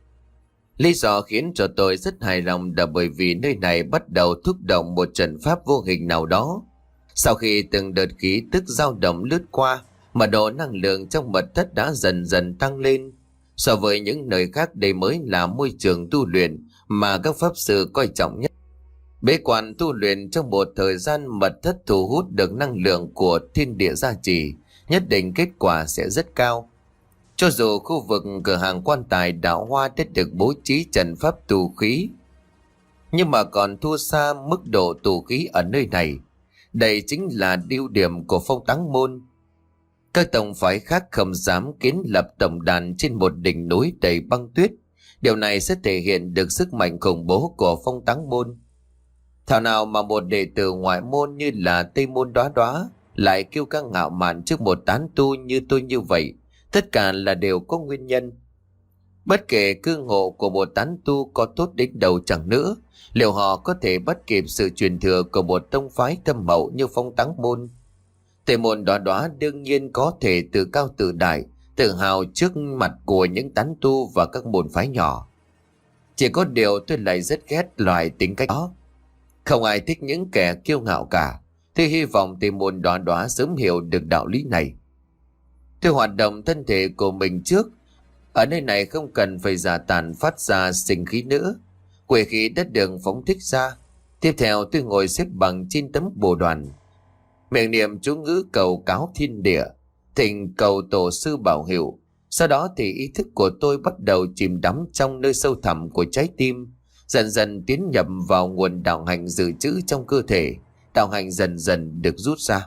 Lý do khiến cho tôi rất hài lòng là bởi vì nơi này bắt đầu thúc động một trận pháp vô hình nào đó. Sau khi từng đợt khí tức dao động lướt qua, mật độ năng lượng trong mật thất đã dần dần tăng lên. So với những nơi khác, đây mới là môi trường tu luyện mà các pháp sư coi trọng nhất. Bế quan tu luyện trong một thời gian, mật thất thu hút được năng lượng của thiên địa gia trì, nhất định kết quả sẽ rất cao. Cho dù khu vực cửa hàng quan tài đạo hoa đã được bố trí trận pháp tù khí, nhưng mà còn thua xa mức độ tù khí ở nơi này. Đây chính là ưu điểm của Phong Táng Môn. Các tông phái khác không dám kiến lập tổng đàn trên một đỉnh núi đầy băng tuyết. Điều này sẽ thể hiện được sức mạnh khủng bố của Phong Táng Môn. Thảo nào mà một đệ tử ngoại môn như là Tây Môn Đóa Đóa lại kiêu căng ngạo mạn trước một tán tu như tôi như vậy. Tất cả là đều có nguyên nhân. Bất kể cương ngộ của một tán tu có tốt đến đâu chẳng nữa, liệu họ có thể bắt kịp sự truyền thừa của một tông phái thâm hậu như Phong Táng Môn? Tề Môn Đóa Đóa đương nhiên có thể tự cao tự đại, tự hào trước mặt của những tán tu và các môn phái nhỏ. Chỉ có điều tôi lại rất ghét loại tính cách đó. Không ai thích những kẻ kiêu ngạo cả. Tôi hy vọng Tề Môn Đóa Đóa sớm hiểu được đạo lý này. Tôi hoạt động thân thể của mình trước. Ở nơi này không cần phải giả tàn phát ra sinh khí nữa. Quỷ khí đã được phóng thích ra. Tiếp theo tôi ngồi xếp bằng trên tấm bồ đoàn, miệng niệm chú ngữ cầu cáo thiên địa, thỉnh cầu tổ sư bảo hiệu. Sau đó thì ý thức của tôi bắt đầu chìm đắm trong nơi sâu thẳm của trái tim, dần dần tiến nhập vào nguồn đạo hạnh dự trữ trong cơ thể. Đạo hạnh dần dần được rút ra.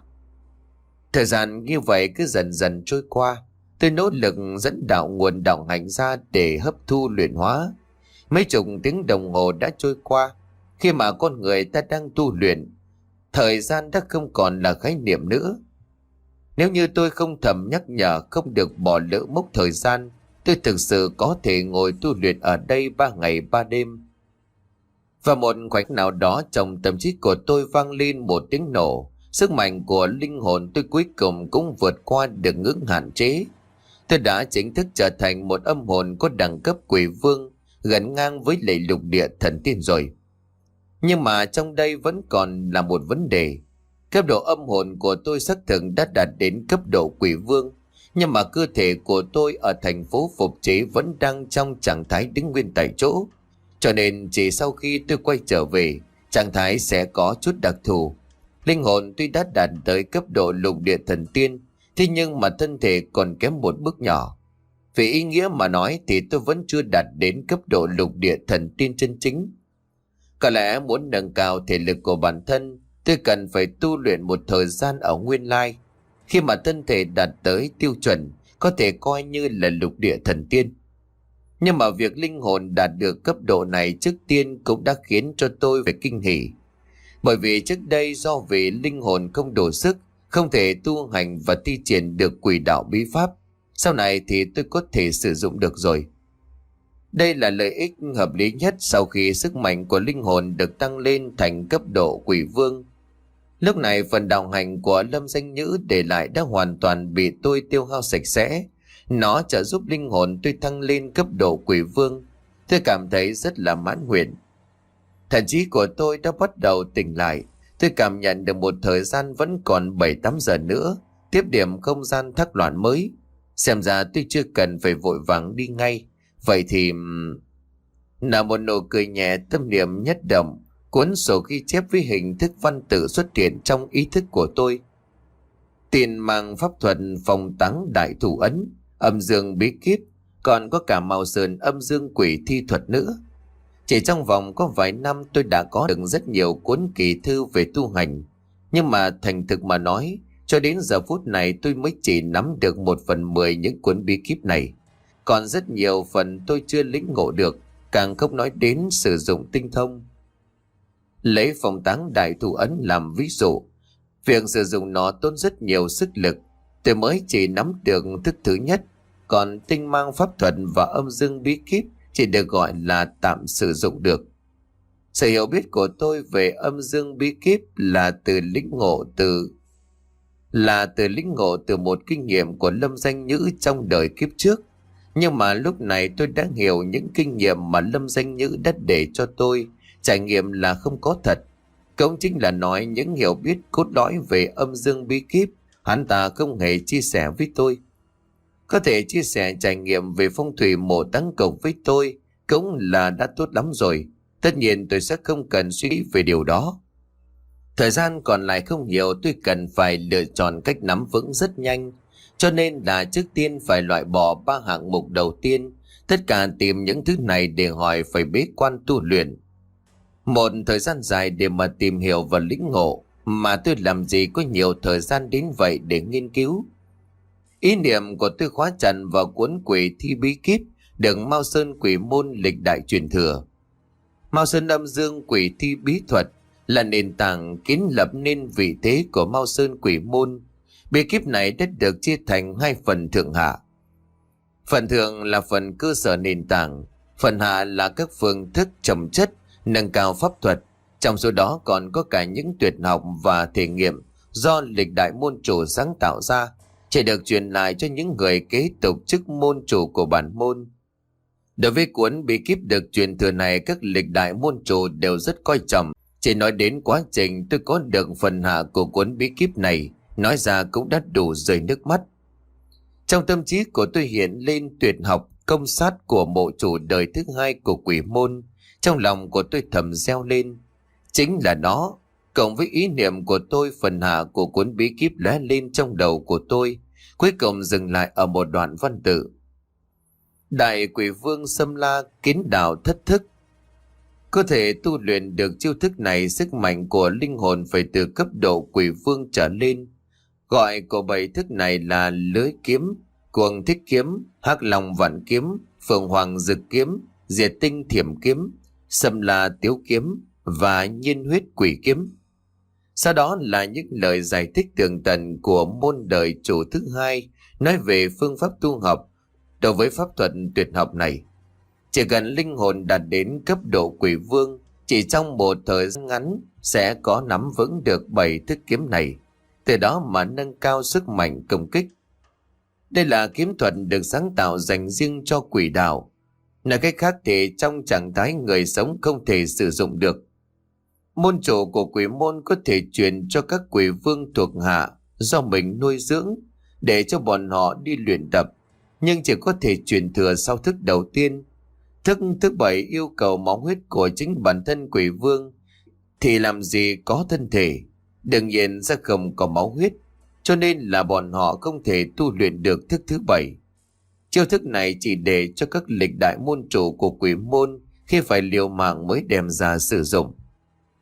Thời gian như vậy cứ dần dần trôi qua. Tôi nỗ lực dẫn đạo nguồn đạo hạnh ra để hấp thu luyện hóa. Mấy chục tiếng đồng hồ đã trôi qua. Khi mà con người ta đang tu luyện, thời gian đã không còn là khái niệm nữa. Nếu như tôi không thầm nhắc nhở không được bỏ lỡ mốc thời gian, tôi thực sự có thể ngồi tu luyện ở đây ba ngày ba đêm. Và một khoảnh nào đó trong tâm trí của tôi vang lên một tiếng nổ. Sức mạnh của linh hồn tôi cuối cùng cũng vượt qua được ngưỡng hạn chế. Tôi đã chính thức trở thành một âm hồn có đẳng cấp quỷ vương, gần ngang với lệ lục địa thần tiên rồi. Nhưng mà trong đây vẫn còn là một vấn đề. Cấp độ âm hồn của tôi xác thực đã đạt đến cấp độ quỷ vương, nhưng mà cơ thể của tôi ở thành phố phục chế vẫn đang trong trạng thái đứng nguyên tại chỗ. Cho nên chỉ sau khi tôi quay trở về, trạng thái sẽ có chút đặc thù. Linh hồn tuy đã đạt tới cấp độ lục địa thần tiên, thế nhưng mà thân thể còn kém một bước nhỏ. Về ý nghĩa mà nói thì tôi vẫn chưa đạt đến cấp độ lục địa thần tiên chân chính. Có lẽ muốn nâng cao thể lực của bản thân, tôi cần phải tu luyện một thời gian ở nguyên lai. Khi mà thân thể đạt tới tiêu chuẩn, có thể coi như là lục địa thần tiên. Nhưng mà việc linh hồn đạt được cấp độ này trước tiên cũng đã khiến cho tôi phải kinh hỉ. Bởi vì trước đây do vì linh hồn không đủ sức, không thể tu hành và thi triển được quỷ đạo bí pháp. Sau này thì tôi có thể sử dụng được rồi. Đây là lợi ích hợp lý nhất sau khi sức mạnh của linh hồn được tăng lên thành cấp độ quỷ vương. Lúc này phần đạo hành của Lâm Danh Nhữ để lại đã hoàn toàn bị tôi tiêu hao sạch sẽ. Nó trợ giúp linh hồn tôi thăng lên cấp độ quỷ vương. Tôi cảm thấy rất là mãn nguyện. Thần trí của tôi đã bắt đầu tỉnh lại. Tôi cảm nhận được một thời gian vẫn còn bảy tám giờ nữa, tiếp điểm không gian thác loạn mới. Xem ra tôi chưa cần phải vội vàng đi ngay. Vậy thì... Nở một nụ cười nhẹ, tâm niệm nhất động, cuốn sổ ghi chép với hình thức văn tự xuất hiện trong ý thức của tôi. Tiền mang pháp thuật phòng táng đại thủ ấn, âm dương bí kíp, còn có cả màu sơn âm dương quỷ thi thuật nữa. Chỉ trong vòng có vài năm tôi đã có được rất nhiều cuốn kỳ thư về tu hành. Nhưng mà thành thực mà nói, cho đến giờ phút này tôi mới chỉ nắm được một phần mười những cuốn bí kíp này. Còn rất nhiều phần tôi chưa lĩnh ngộ được, càng không nói đến sử dụng tinh thông. Lấy phòng táng đại thủ ấn làm ví dụ, việc sử dụng nó tốn rất nhiều sức lực. Tôi mới chỉ nắm được thức thứ nhất, còn tinh mang pháp thuật và âm dương bí kíp chỉ được gọi là tạm sử dụng được. Sự hiểu biết của tôi về âm dương bí kíp là từ lĩnh ngộ từ là từ lĩnh ngộ từ một kinh nghiệm của Lâm Danh Nhữ trong đời kiếp trước. Nhưng mà lúc này tôi đã hiểu những kinh nghiệm mà Lâm Danh Nhữ đã để cho tôi trải nghiệm là không có thật. Cũng chính là nói những hiểu biết cốt lõi về âm dương bí kíp hắn ta không hề chia sẻ với tôi. Có thể chia sẻ trải nghiệm về phong thủy mộ Táng Cộc với tôi cũng là đã tốt lắm rồi. Tất nhiên tôi sẽ không cần suy nghĩ về điều đó. Thời gian còn lại không nhiều, tôi cần phải lựa chọn cách nắm vững rất nhanh. Cho nên là trước tiên phải loại bỏ ba hạng mục đầu tiên. Tất cả tìm những thứ này để hỏi phải bế quan tu luyện. Một thời gian dài để mà tìm hiểu và lĩnh ngộ, mà tôi làm gì có nhiều thời gian đến vậy để nghiên cứu. Ý niệm của tôi khóa chặt vào cuốn quỷ thi bí kíp được Mao Sơn Quỷ Môn lịch đại truyền thừa. Mao Sơn âm dương quỷ thi bí thuật là nền tảng kiến lập nên vị thế của Mao Sơn Quỷ Môn. Bí kíp này đã được chia thành hai phần thượng hạ. Phần thượng là phần cơ sở nền tảng, phần hạ là các phương thức trồng chất, nâng cao pháp thuật. Trong số đó còn có cả những tuyệt học và thể nghiệm do lịch đại môn chủ sáng tạo ra, chỉ được truyền lại cho những người kế tục chức môn chủ của bản môn. Đối với cuốn bí kíp được truyền thừa này, các lịch đại môn chủ đều rất coi trọng. Chỉ nói đến quá trình tôi có được phần hạ của cuốn bí kíp này, nói ra cũng đã đủ rơi nước mắt. Trong tâm trí của tôi hiện lên tuyệt học công sát của mộ chủ đời thứ hai của quỷ môn. Trong lòng của tôi thầm reo lên, chính là nó. Cộng với ý niệm của tôi, phần hạ của cuốn bí kíp lóe lên trong đầu của tôi, cuối cùng dừng lại ở một đoạn văn tự. Đại quỷ vương xâm la kiến đạo thất thức. Có thể tu luyện được chiêu thức này, sức mạnh của linh hồn phải từ cấp độ quỷ vương trở lên. Gọi của bảy thức này là lưới kiếm, cuồng thích kiếm, hắc long vạn kiếm, phượng hoàng dực kiếm, diệt tinh thiểm kiếm, xâm la tiếu kiếm và nhiên huyết quỷ kiếm. Sau đó là những lời giải thích tường tận của môn đời chủ thứ hai, nói về phương pháp tu học. Đối với pháp thuật tuyệt học này, chỉ cần linh hồn đạt đến cấp độ quỷ vương, chỉ trong một thời gian ngắn sẽ có nắm vững được bảy thức kiếm này, từ đó mà nâng cao sức mạnh công kích. Đây là kiếm thuật được sáng tạo dành riêng cho quỷ đạo. Nói cách khác thì trong trạng thái người sống không thể sử dụng được. Môn chủ của quỷ môn có thể truyền cho các quỷ vương thuộc hạ do mình nuôi dưỡng để cho bọn họ đi luyện tập, nhưng chỉ có thể truyền thừa sau thức đầu tiên. Thức thứ bảy yêu cầu máu huyết của chính bản thân quỷ vương, thì làm gì có thân thể, đương nhiên sẽ không có máu huyết, cho nên là bọn họ không thể tu luyện được thức thứ bảy. Chiêu thức này chỉ để cho các lịch đại môn chủ của quỷ môn khi phải liều mạng mới đem ra sử dụng.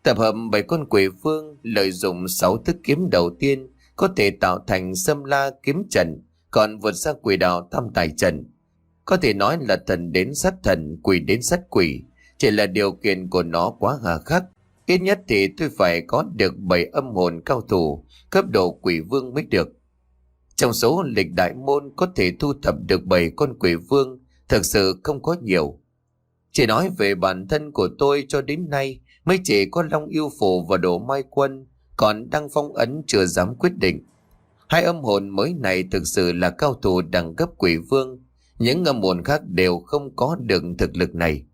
Tập hợp bảy con quỷ vương lợi dụng sáu thức kiếm đầu tiên có thể tạo thành Sâm La kiếm trận, còn vượt sang quỷ đạo tam tài trận. Có thể nói là thần đến sát thần, quỷ đến sát quỷ, chỉ là điều kiện của nó quá hà khắc. Ít nhất thì tôi phải có được bảy âm hồn cao thủ cấp độ quỷ vương mới được. Trong số lịch đại môn có thể thu thập được bảy con quỷ vương thực sự không có nhiều. Chỉ nói về bản thân của tôi cho đến nay mới chỉ có Long Yêu Phù và Đỗ Mai Quân, còn Đăng Phong Ấn chưa dám quyết định. Hai âm hồn mới này thực sự là cao thủ đẳng cấp quỷ vương, những âm hồn khác đều không có được thực lực này.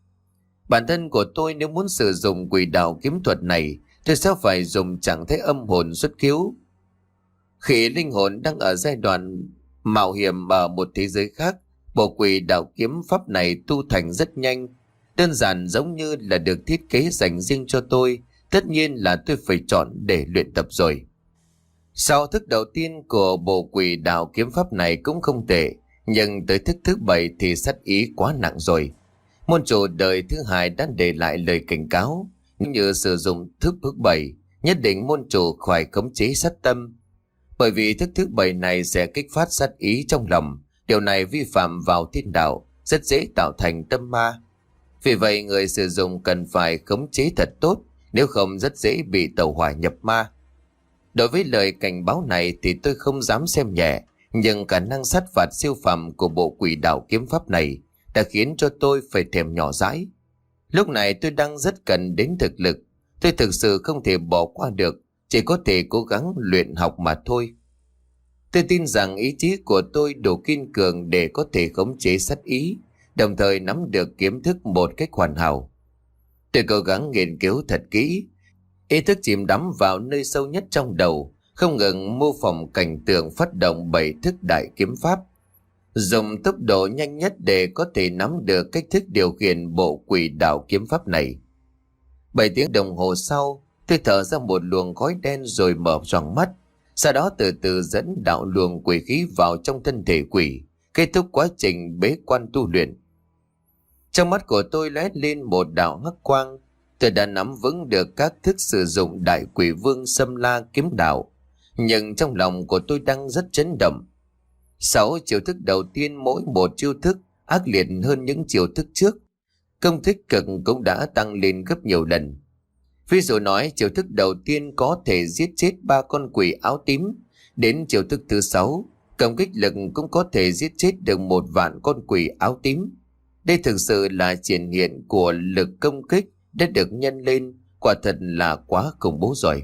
Bản thân của tôi nếu muốn sử dụng quỷ đạo kiếm thuật này, tôi sẽ phải dùng trạng thái âm hồn xuất khiếu. Khi linh hồn đang ở giai đoạn mạo hiểm ở một thế giới khác, bộ quỷ đạo kiếm pháp này tu thành rất nhanh, đơn giản giống như là được thiết kế dành riêng cho tôi. Tất nhiên là tôi phải chọn để luyện tập rồi. Sau thức đầu tiên của bộ quỷ đạo kiếm pháp này cũng không tệ, nhưng tới thức thứ bảy thì sát ý quá nặng rồi. Môn chủ đời thứ hai đã để lại lời cảnh cáo, như sử dụng thức thứ bảy, nhất định môn chủ phải khống chế sát tâm. Bởi vì thức thứ bảy này sẽ kích phát sát ý trong lòng, điều này vi phạm vào thiên đạo, rất dễ tạo thành tâm ma. Vì vậy người sử dụng cần phải khống chế thật tốt, nếu không rất dễ bị tẩu hỏa nhập ma. Đối với lời cảnh báo này thì tôi không dám xem nhẹ, nhưng khả năng sát phạt siêu phàm của bộ quỷ đạo kiếm pháp này đã khiến cho tôi phải thèm nhỏ dãi. Lúc này tôi đang rất cần đến thực lực, tôi thực sự không thể bỏ qua được, chỉ có thể cố gắng luyện học mà thôi. Tôi tin rằng ý chí của tôi đủ kiên cường để có thể khống chế sát ý, đồng thời nắm được kiếm thức một cách hoàn hảo. Tôi cố gắng nghiên cứu thật kỹ, ý thức chìm đắm vào nơi sâu nhất trong đầu, không ngừng mô phỏng cảnh tượng phát động bảy thức đại kiếm pháp, dùng tốc độ nhanh nhất để có thể nắm được cách thức điều khiển bộ quỷ đạo kiếm pháp này. Bảy tiếng đồng hồ sau, tôi thở ra một luồng khói đen rồi mở choàng mắt, sau đó từ từ dẫn đạo luồng quỷ khí vào trong thân thể quỷ, kết thúc quá trình bế quan tu luyện. Trong mắt của tôi lóe lên một đạo hắc quang, tôi đã nắm vững được các thức sử dụng đại quỷ vương Sâm La kiếm đạo, nhưng trong lòng của tôi đang rất chấn động. Sáu chiêu thức đầu tiên mỗi một chiêu thức ác liệt hơn những chiêu thức trước, công kích cực cũng đã tăng lên gấp nhiều lần. Ví dụ nói chiêu thức đầu tiên có thể giết chết ba con quỷ áo tím, đến chiêu thức thứ sáu, công kích lực cũng có thể giết chết được một vạn con quỷ áo tím. Đây thực sự là triển hiện của lực công kích đã được nhân lên, quả thật là quá khủng bố rồi.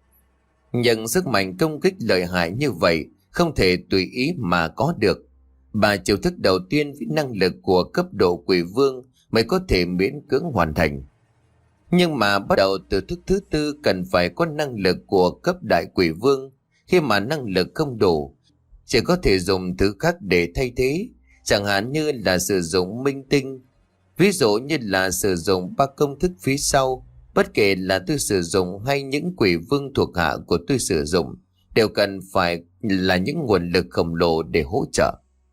Nhưng sức mạnh công kích lợi hại như vậy không thể tùy ý mà có được. Ba chiêu thức đầu tiên với năng lực của cấp độ quỷ vương mới có thể miễn cưỡng hoàn thành. Nhưng mà bắt đầu từ thức thứ tư cần phải có năng lực của cấp đại quỷ vương. Khi mà năng lực không đủ, chỉ có thể dùng thứ khác để thay thế, chẳng hạn như là sử dụng minh tinh. Ví dụ như là sử dụng ba công thức phía sau, bất kể là tôi sử dụng hay những quỷ vương thuộc hạ của tôi sử dụng, đều cần phải là những nguồn lực khổng lồ để hỗ trợ.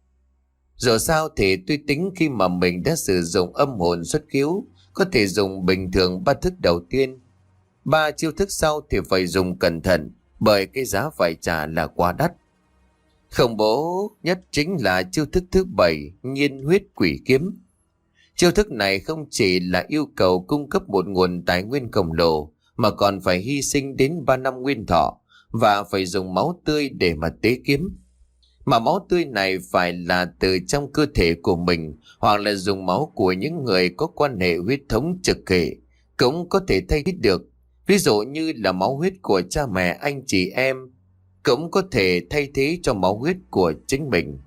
Dù sao thì tôi tính khi mà mình đã sử dụng âm hồn xuất khiếu, có thể dùng bình thường ba thức đầu tiên. Ba chiêu thức sau thì phải dùng cẩn thận, bởi cái giá phải trả là quá đắt. Khủng bố nhất chính là chiêu thức thứ bảy, nhiên huyết quỷ kiếm. Chiêu thức này không chỉ là yêu cầu cung cấp một nguồn tài nguyên khổng lồ, mà còn phải hy sinh đến ba năm nguyên thọ, và phải dùng máu tươi để mà tế kiếm. Mà máu tươi này phải là từ trong cơ thể của mình, hoặc là dùng máu của những người có quan hệ huyết thống trực hệ, cũng có thể thay thế được. Ví dụ như là máu huyết của cha mẹ, anh chị em, cũng có thể thay thế cho máu huyết của chính mình.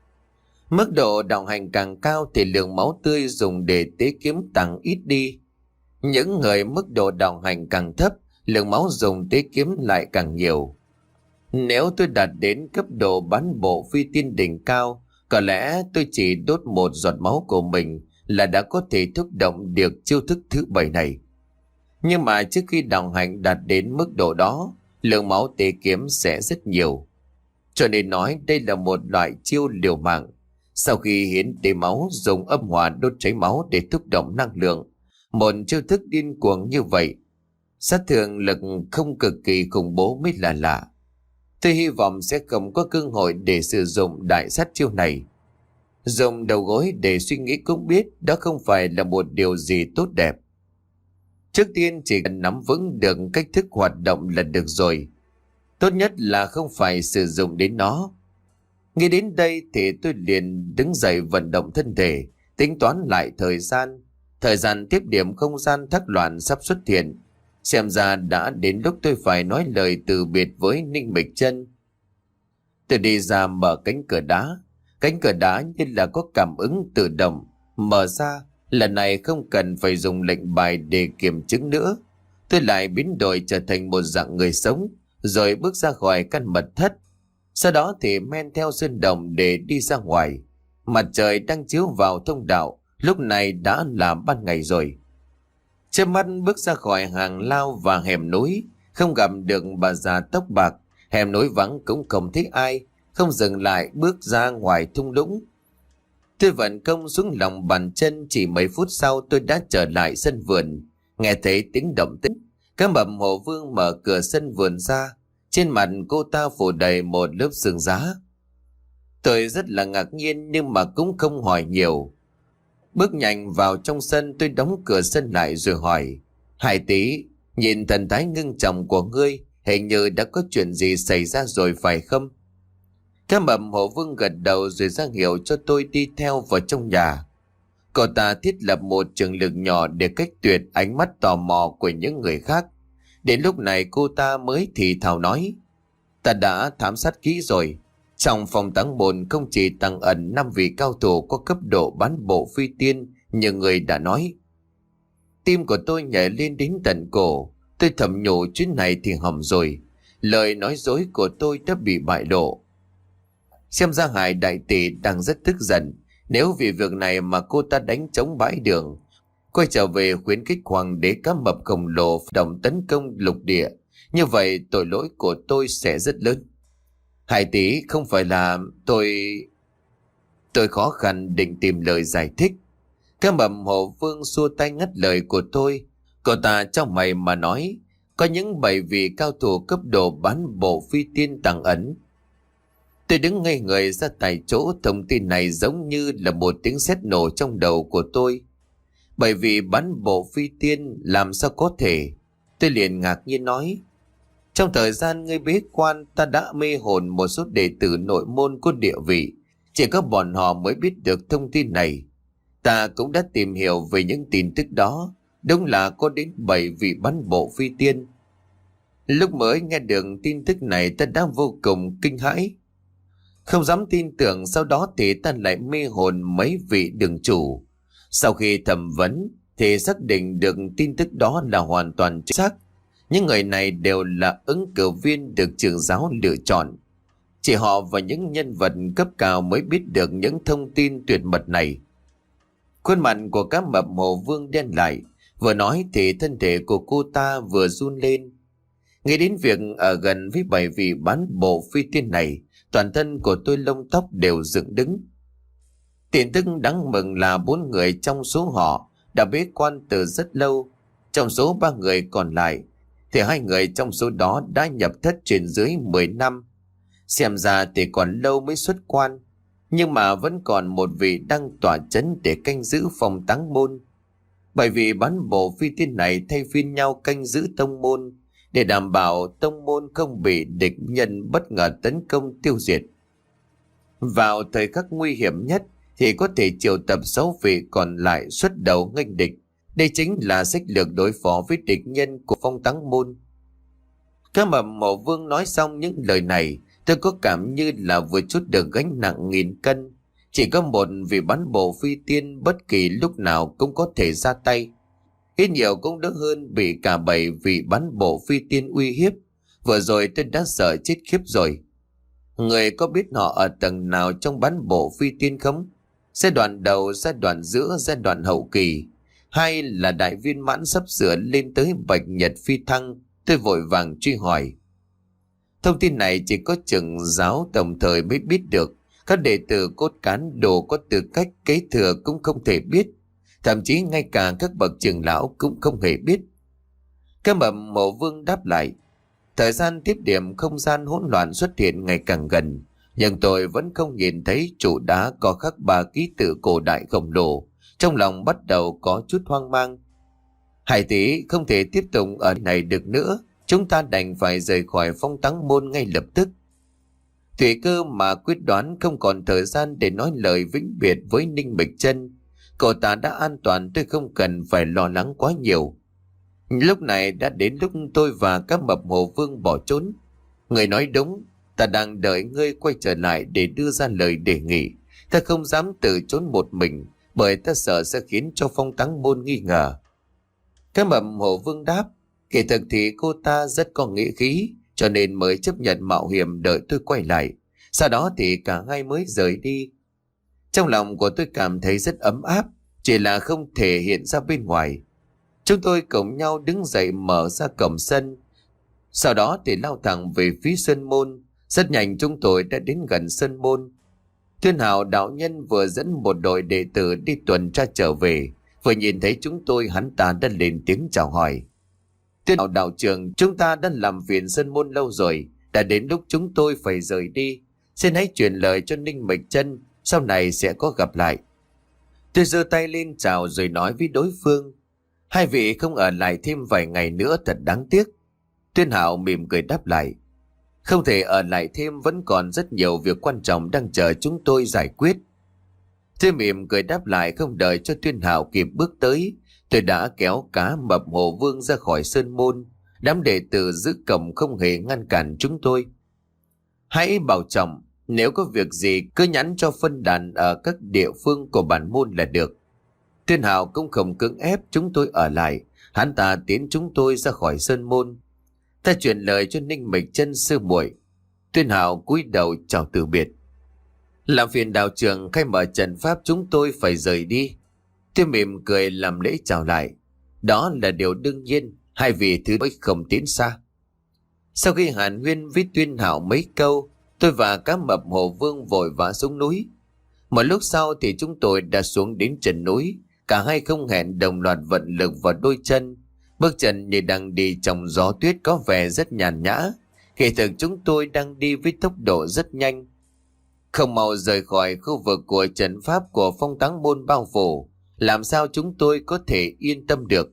Mức độ đạo hành càng cao thì lượng máu tươi dùng để tế kiếm tăng ít đi. Những người mức độ đạo hành càng thấp, lượng máu dùng tế kiếm lại càng nhiều. Nếu tôi đạt đến cấp độ bán bộ phi tiên đỉnh cao, có lẽ tôi chỉ đốt một giọt máu của mình là đã có thể thúc động được chiêu thức thứ bảy này. Nhưng mà trước khi đạo hành đạt đến mức độ đó, lượng máu tế kiếm sẽ rất nhiều. Cho nên nói đây là một loại chiêu liều mạng. Sau khi hiến tế máu, dùng âm hỏa đốt cháy máu để thúc động năng lượng. Một chiêu thức điên cuồng như vậy, Sát thương lực không cực kỳ khủng bố mới là lạ. Tôi hy vọng sẽ không có cơ hội để sử dụng đại sát chiêu này. Dùng đầu gối để suy nghĩ cũng biết đó không phải là một điều gì tốt đẹp. Trước tiên chỉ cần nắm vững được cách thức hoạt động là được rồi. Tốt nhất là không phải sử dụng đến nó. Nghĩ đến đây thì tôi liền đứng dậy vận động thân thể, tính toán lại thời gian. Thời gian tiếp điểm không gian thắc loạn sắp xuất hiện. Xem ra đã đến lúc tôi phải nói lời từ biệt với Ninh Mịch Chân. Tôi đi ra mở cánh cửa đá. Cánh cửa đá như là có cảm ứng tự động mở ra. Lần này không cần phải dùng lệnh bài để kiểm chứng nữa. Tôi lại biến đổi trở thành một dạng người sống, rồi bước ra khỏi căn mật thất. Sau đó thì men theo sơn đồng để đi ra ngoài. Mặt trời đang chiếu vào thông đạo, lúc này đã là ban ngày rồi. Chớp mắt bước ra khỏi hàng lao và hẻm núi, không gặp được bà già tóc bạc. Hẻm núi vắng cũng không thấy ai, không dừng lại bước ra ngoài thung lũng. Tôi vận công xuống lòng bàn chân, chỉ mấy phút sau tôi đã trở lại sân vườn. Nghe thấy tiếng động tĩnh, cá mập Hồ Vương mở cửa sân vườn ra. Trên mặt cô ta phủ đầy một lớp sương giá. Tôi rất là ngạc nhiên nhưng mà cũng không hỏi nhiều. Bước nhanh vào trong sân, tôi đóng cửa sân lại rồi hỏi: Hải Tý, nhìn thần thái ngưng trọng của ngươi, hình như đã có chuyện gì xảy ra rồi phải không? Cá mập Hồ Vương gật đầu rồi ra hiệu cho tôi đi theo vào trong nhà. Cậu ta thiết lập một trường lực nhỏ để cách tuyệt ánh mắt tò mò của những người khác. Đến lúc này cô ta mới thì thào nói: Ta đã thám sát kỹ rồi. Trong phòng táng bồn không chỉ tàng ẩn năm vị cao thủ có cấp độ bán bộ phi tiên như người đã nói. Tim của tôi nhảy lên đến tận cổ. Tôi thầm nhủ chuyến này thì hỏng rồi. Lời nói dối của tôi đã bị bại lộ. Xem ra Hải đại tỷ đang rất tức giận. Nếu vì việc này mà cô ta đánh trống bãi đường, quay trở về khuyến khích hoàng đế cá mập khổng lồ động tấn công lục địa, như vậy tội lỗi của tôi sẽ rất lớn. Hải tỷ, không phải là tôi... Tôi khó khăn định tìm lời giải thích. Cá mập Hồ Vương xua tay ngắt lời của tôi. Cô ta trong mày mà nói, có những bảy vị cao thủ cấp độ bán bộ phi tiên tàng ẩn. Tôi đứng ngây người ra tại chỗ, thông tin này giống như là một tiếng sét nổ trong đầu của tôi. Bởi vì bán bộ phi tiên làm sao có thể? Tôi liền ngạc nhiên nói: Trong thời gian ngươi bế quan, ta đã mê hồn một số đệ tử nội môn của địa vị. Chỉ có bọn họ mới biết được thông tin này. Ta cũng đã tìm hiểu về những tin tức đó. Đúng là có đến bảy vị bán bộ phi tiên. Lúc mới nghe được tin tức này, ta đã vô cùng kinh hãi. Không dám tin tưởng, sau đó thì ta lại mê hồn mấy vị đường chủ. Sau khi thẩm vấn thì xác định được tin tức đó là hoàn toàn chính xác. Những người này đều là ứng cử viên được trưởng giáo lựa chọn. Chỉ họ và những nhân vật cấp cao mới biết được những thông tin tuyệt mật này. Khuôn mặt của cá mập Hồ Vương đen lại. Vừa nói thì thân thể của cô ta vừa run lên. Nghĩ đến việc ở gần với bảy vị bán bộ phi tiên này, toàn thân của tôi lông tóc đều dựng đứng. Tin tức đáng mừng là bốn người trong số họ đã bế quan từ rất lâu. Trong số ba người còn lại thì hai người trong số đó đã nhập thất trên dưới mười năm. Xem ra thì còn lâu mới xuất quan, nhưng mà vẫn còn một vị đang tỏa chấn để canh giữ phòng táng môn. Bởi vì bán bộ phi tiên này thay phiên nhau canh giữ tông môn, để đảm bảo tông môn không bị địch nhân bất ngờ tấn công tiêu diệt. Vào thời khắc nguy hiểm nhất thì có thể triệu tập sáu vị còn lại xuất đầu nghênh địch. Đây chính là sách lược đối phó với địch nhân của phong táng môn. Cá mập Hồ Vương nói xong những lời này, tôi có cảm như là vừa chút được gánh nặng nghìn cân. Chỉ có một vị bán bộ phi tiên bất kỳ lúc nào cũng có thể ra tay. Ít nhiều cũng đỡ hơn bị cả bảy vị bán bộ phi tiên uy hiếp. Vừa rồi tôi đã sợ chết khiếp rồi. Người có biết họ ở tầng nào trong bán bộ phi tiên không? Giai đoạn đầu, giai đoạn giữa, giai đoạn hậu kỳ, hay là đại viên mãn sắp sửa lên tới bạch nhật phi thăng? Tôi vội vàng truy hỏi. Thông tin này chỉ có trưởng giáo tổng thời mới biết được. Các đệ tử cốt cán đồ có tư cách kế thừa cũng không thể biết. Thậm chí ngay cả các bậc trưởng lão cũng không hề biết. Cái mập Hồ Vương đáp lại. Thời gian tiếp điểm không gian hỗn loạn xuất hiện ngày càng gần, nhưng tôi vẫn không nhìn thấy trụ đá có khắc ba ký tự cổ đại khổng lồ. Trong lòng bắt đầu có chút hoang mang. Hải tỷ không thể tiếp tục ở này được nữa, chúng ta đành phải rời khỏi Phong Táng Môn ngay lập tức. Thủy Cơ mà quyết đoán không còn thời gian để nói lời vĩnh biệt với Ninh Bịch Chân. Cậu ta đã an toàn, tôi không cần phải lo lắng quá nhiều. Lúc này đã đến lúc tôi và các mập Hồ Vương bỏ trốn. Người nói đúng, ta đang đợi ngươi quay trở lại để đưa ra lời đề nghị. Ta không dám tự trốn một mình, bởi ta sợ sẽ khiến cho Phong Táng Môn nghi ngờ. Các mập Hồ Vương đáp, kỳ thực thì cô ta rất có nghĩa khí, cho nên mới chấp nhận mạo hiểm đợi tôi quay lại. Sau đó thì cả hai mới rời đi. Trong lòng của tôi cảm thấy rất ấm áp, chỉ là không thể hiện ra bên ngoài. Chúng tôi cùng nhau đứng dậy mở ra cổng sân. Sau đó thì lao thẳng về phía sân môn. Rất nhanh chúng tôi đã đến gần sân môn. Tuyên Hào đạo nhân vừa dẫn một đội đệ tử đi tuần tra trở về. Vừa nhìn thấy chúng tôi, hắn ta đã lên tiếng chào hỏi. Tuyên Hào đạo trưởng, chúng ta đã làm phiền sân môn lâu rồi. Đã đến lúc chúng tôi phải rời đi. Xin hãy truyền lời cho Ninh Bịch Chân, sau này sẽ có gặp lại. Tôi giơ tay lên chào rồi nói với đối phương. Hai vị không ở lại thêm vài ngày nữa thật đáng tiếc. Tuyên Hạo mỉm cười đáp lại. Không thể ở lại thêm, vẫn còn rất nhiều việc quan trọng đang chờ chúng tôi giải quyết. Tôi mỉm cười đáp lại, không đợi cho Tuyên Hạo kịp bước tới. Tôi đã kéo cá mập Hồ Vương ra khỏi sơn môn. Đám đệ tử giữ cổng không hề ngăn cản chúng tôi. Hãy bảo trọng, nếu có việc gì cứ nhắn cho phân đàn ở các địa phương của bản môn là được. Tuyên Hạo cũng không cưỡng ép chúng tôi ở lại, hắn ta tiến chúng tôi ra khỏi sơn môn. Ta truyền lời cho Ninh Bịch Chân sư muội. Tuyên Hạo cúi đầu chào từ biệt. Làm phiền đạo trưởng khai mở trận pháp, chúng tôi phải rời đi. Tôi mỉm cười làm lễ chào lại. Đó là điều đương nhiên, hai vị thứ mới không tiến xa. Sau khi hàn huyên với Tuyên Hạo mấy câu, tôi và các mập Hồ Vương vội vã xuống núi. Một lúc sau thì chúng tôi đã xuống đến chân núi. Cả hai không hẹn đồng loạt vận lực vào đôi chân. Bước chân như đang đi trong gió tuyết có vẻ rất nhàn nhã. Kỳ thực chúng tôi đang đi với tốc độ rất nhanh. Không mau rời khỏi khu vực của trận pháp của Phong Táng Môn bao phủ, làm sao chúng tôi có thể yên tâm được.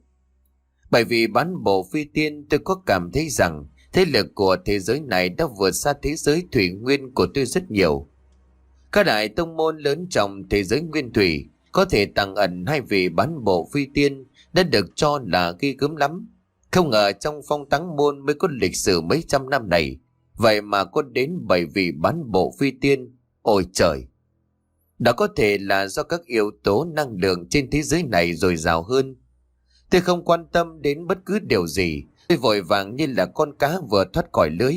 Bởi vì bán bộ phi tiên, tôi có cảm thấy rằng thế lực của thế giới này đã vượt xa thế giới thủy nguyên của tôi rất nhiều. Các đại tông môn lớn trong thế giới nguyên thủy có thể tàng ẩn hai vị bán bộ phi tiên đã được cho là ghi gớm lắm. Không ngờ trong Phong Táng Môn mới có lịch sử mấy trăm năm này, vậy mà có đến bảy vị bán bộ phi tiên. Ôi trời! Đó có thể là do các yếu tố năng lượng trên thế giới này dồi dào hơn. Tôi không quan tâm đến bất cứ điều gì, tôi vội vàng như là con cá vừa thoát khỏi lưới.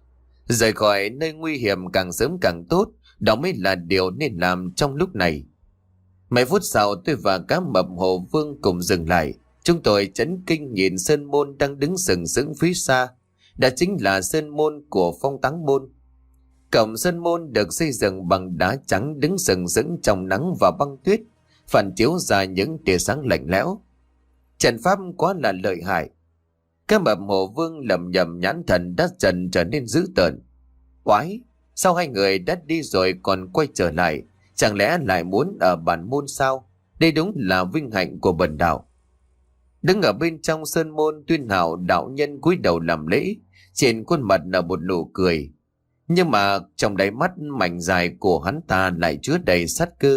Rời khỏi nơi nguy hiểm càng sớm càng tốt, đó mới là điều nên làm trong lúc này. Mấy phút sau tôi và cá mập Hồ Vương cùng dừng lại. Chúng tôi chấn kinh nhìn sơn môn đang đứng sừng sững phía xa. Đó chính là sơn môn của Phong Táng Môn. Cổng sơn môn được xây dựng bằng đá trắng đứng sừng sững trong nắng và băng tuyết, phản chiếu ra những tia sáng lạnh lẽo. Trận pháp quá là lợi hại. Cá mập Hồ Vương lầm nhầm nhãn thần đã dần trở nên dữ tợn. Quái, sao hai người đã đi rồi còn quay trở lại? Chẳng lẽ lại muốn ở bản môn sao? Đây đúng là vinh hạnh của bần đạo. Đứng ở bên trong sơn môn, Tuyên Hạo đạo nhân cúi đầu làm lễ, trên khuôn mặt là một nụ cười. Nhưng mà trong đáy mắt mảnh dài của hắn ta lại chứa đầy sát cơ.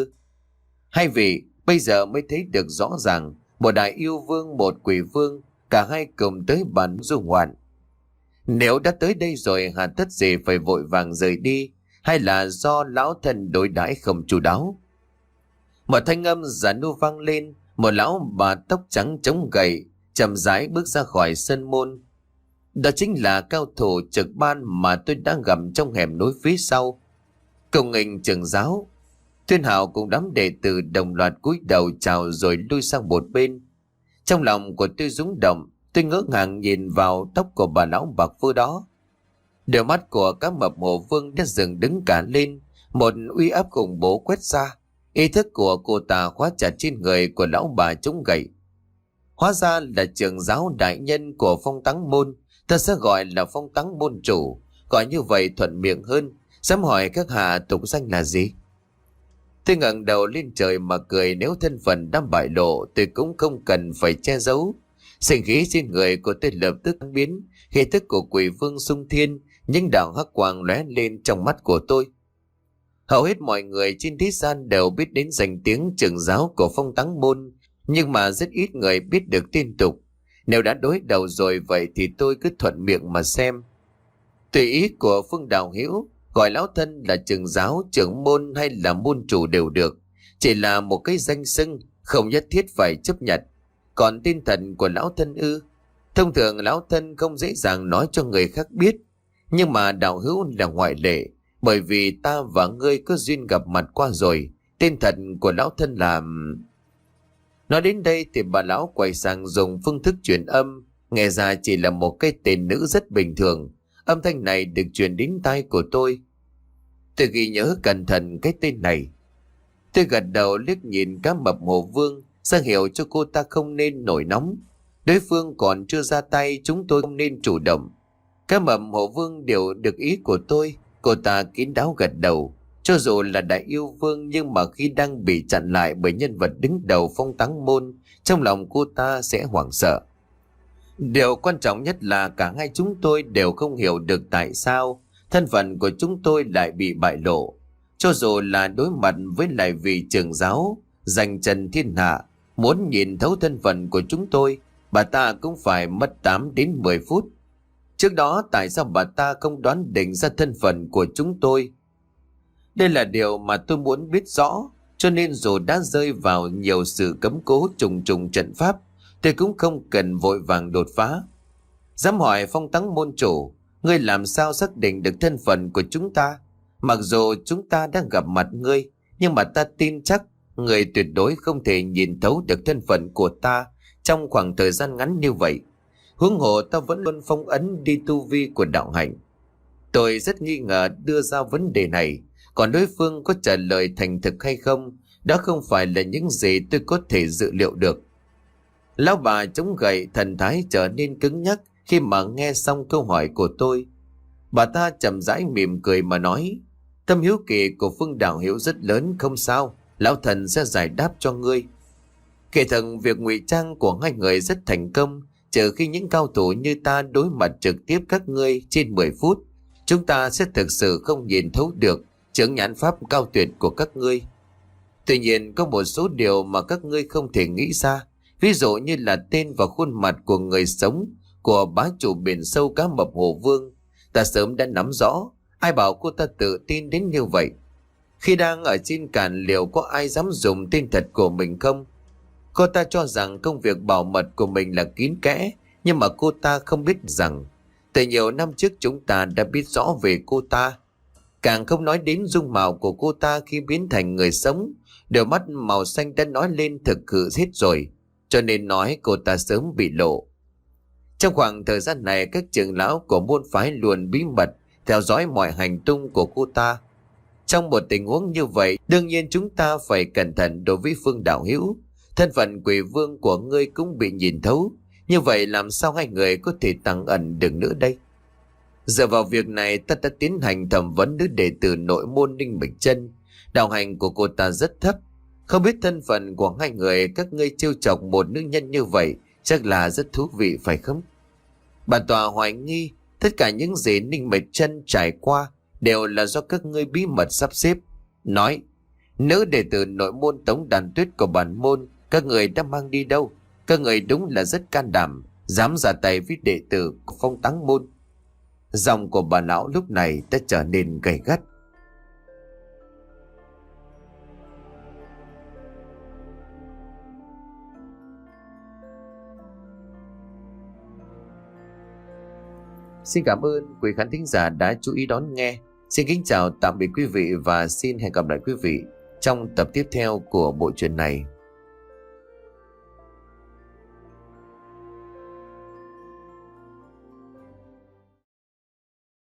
Hai vị bây giờ mới thấy được rõ ràng, một đại yêu vương, một quỷ vương, cả hai cùng tới bản du ngoạn. Nếu đã tới đây rồi, hà tất gì phải vội vàng rời đi, hay là do lão thần đối đãi không chu đáo? Một thanh âm già nua vang lên, một lão bà tóc trắng chống gậy chậm rãi bước ra khỏi sân môn. Đó chính là cao thủ trực ban mà tôi đã gặp trong hẻm núi phía sau. Công nghênh trưởng giáo. Tuyên Hạo cùng đám đệ tử đồng loạt cúi đầu chào rồi lui sang một bên. Trong lòng của tôi rung động, tôi ngỡ ngàng nhìn vào tóc của bà lão bạc phơ đó. Đôi mắt của các mập Hồ Vương đã dừng đứng cả lên, một uy áp khủng bố quét ra. Ý thức của cô ta khóa chặt trên người của lão bà chống gậy. Hóa ra là trưởng giáo đại nhân của Phong Táng Môn. Ta sẽ gọi là Phong Táng Môn chủ, gọi như vậy thuận miệng hơn. Dám hỏi các hạ tục danh là gì? Tôi ngẩng đầu lên trời mà cười, nếu thân phận đã bại lộ tôi cũng không cần phải che giấu. Sinh khí trên người của tôi lập tức biến, khí tức của quỷ vương xung thiên, những đạo hắc quang lóe lên trong mắt của tôi. Hầu hết mọi người trên thế gian đều biết đến danh tiếng trưởng giáo của Phong Táng Môn, nhưng mà rất ít người biết được tên tục. Nếu đã đối đầu rồi vậy thì tôi cứ thuận miệng mà xem. Tùy ý của Phương Đạo Hữu, gọi lão thân là trưởng giáo, trưởng môn hay là môn chủ đều được, chỉ là một cái danh xưng, không nhất thiết phải chấp nhận. Còn tên thật của lão thân ư? Thông thường lão thân không dễ dàng nói cho người khác biết, nhưng mà Đạo Hữu là ngoại lệ, bởi vì ta và ngươi có duyên gặp mặt qua rồi. Tên thật của lão thân là... Nói đến đây thì bà lão quay sang dùng phương thức truyền âm, nghe ra chỉ là một cái tên nữ rất bình thường. Âm thanh này được truyền đến tai của tôi. Tôi ghi nhớ cẩn thận cái tên này. Tôi gật đầu liếc nhìn cá mập Hồ Vương, ra hiệu cho cô ta không nên nổi nóng. Đối phương còn chưa ra tay, chúng tôi không nên chủ động. Cá mập Hồ Vương đều được ý của tôi. Cô ta kín đáo gật đầu. Cho dù là đại yêu vương, nhưng mà khi đang bị chặn lại bởi nhân vật đứng đầu Phong Táng Môn, trong lòng cô ta sẽ hoảng sợ. Điều quan trọng nhất là cả hai chúng tôi đều không hiểu được tại sao thân phận của chúng tôi lại bị bại lộ. Cho dù là đối mặt với lại vị trưởng giáo danh trần thiên hạ, muốn nhìn thấu thân phận của chúng tôi, bà ta cũng phải mất tám đến mười phút. Trước đó tại sao bà ta không đoán định ra thân phận của chúng tôi? Đây là điều mà tôi muốn biết rõ, cho nên dù đã rơi vào nhiều sự cấm cố trùng trùng trận pháp, tôi cũng không cần vội vàng đột phá. Dám hỏi Phong Táng Môn chủ, ngươi làm sao xác định được thân phận của chúng ta? Mặc dù chúng ta đang gặp mặt ngươi, nhưng mà ta tin chắc ngươi tuyệt đối không thể nhìn thấu được thân phận của ta trong khoảng thời gian ngắn như vậy. Huống hồ ta vẫn luôn phong ấn đi tu vi của đạo hạnh. Tôi rất nghi ngờ đưa ra vấn đề này, còn đối phương có trả lời thành thực hay không, đó không phải là những gì tôi có thể dự liệu được. Lão bà chống gậy, thần thái trở nên cứng nhắc khi mà nghe xong câu hỏi của tôi. Bà ta chậm rãi mỉm cười mà nói, tâm hiếu kỳ của Phương Đạo Hữu rất lớn, không sao, lão thần sẽ giải đáp cho ngươi. Kể thật việc ngụy trang của hai người rất thành công, trừ khi những cao thủ như ta đối mặt trực tiếp các ngươi trên mười phút, chúng ta sẽ thực sự không nhìn thấu được chướng nhãn pháp cao tuyệt của các ngươi. Tuy nhiên có một số điều mà các ngươi không thể nghĩ ra, ví dụ như là tên và khuôn mặt của người sống của bá chủ biển sâu cá mập Hồ Vương, ta sớm đã nắm rõ. Ai bảo cô ta tự tin đến như vậy? Khi đang ở trên cạn liệu có ai dám dùng tên thật của mình không? Cô ta cho rằng công việc bảo mật của mình là kín kẽ, nhưng mà cô ta không biết rằng từ nhiều năm trước chúng ta đã biết rõ về cô ta. Càng không nói đến dung mạo của cô ta khi biến thành người sống, đôi mắt màu xanh đã nói lên thực hư hết rồi, cho nên nói cô ta sớm bị lộ. Trong khoảng thời gian này, các trưởng lão của môn phái luôn bí mật theo dõi mọi hành tung của cô ta. Trong một tình huống như vậy, đương nhiên chúng ta phải cẩn thận đối với Phương Đạo Hữu. Thân phận quỷ vương của ngươi cũng bị nhìn thấu, như vậy làm sao hai người có thể tăng ẩn được nữa đây? Dựa vào việc này, ta đã tiến hành thẩm vấn nữ đệ tử nội môn Ninh Mịch Chân. Đạo hành của cô ta rất thấp, không biết thân phận của hai người các ngươi trêu chọc một nữ nhân như vậy chắc là rất thú vị phải không? Bản tòa hoài nghi tất cả những gì Ninh Mịch Chân trải qua đều là do các ngươi bí mật sắp xếp. Nói, nữ đệ tử nội môn Tống Đàn Tuyết của bản môn các người đã mang đi đâu? Các người đúng là rất can đảm, dám ra tay với đệ tử của Phong Táng Môn. Giọng của bà lão lúc này đã trở nên gay gắt. Xin cảm ơn quý khán thính giả đã chú ý đón nghe. Xin kính chào tạm biệt quý vị và xin hẹn gặp lại quý vị trong tập tiếp theo của bộ truyện này.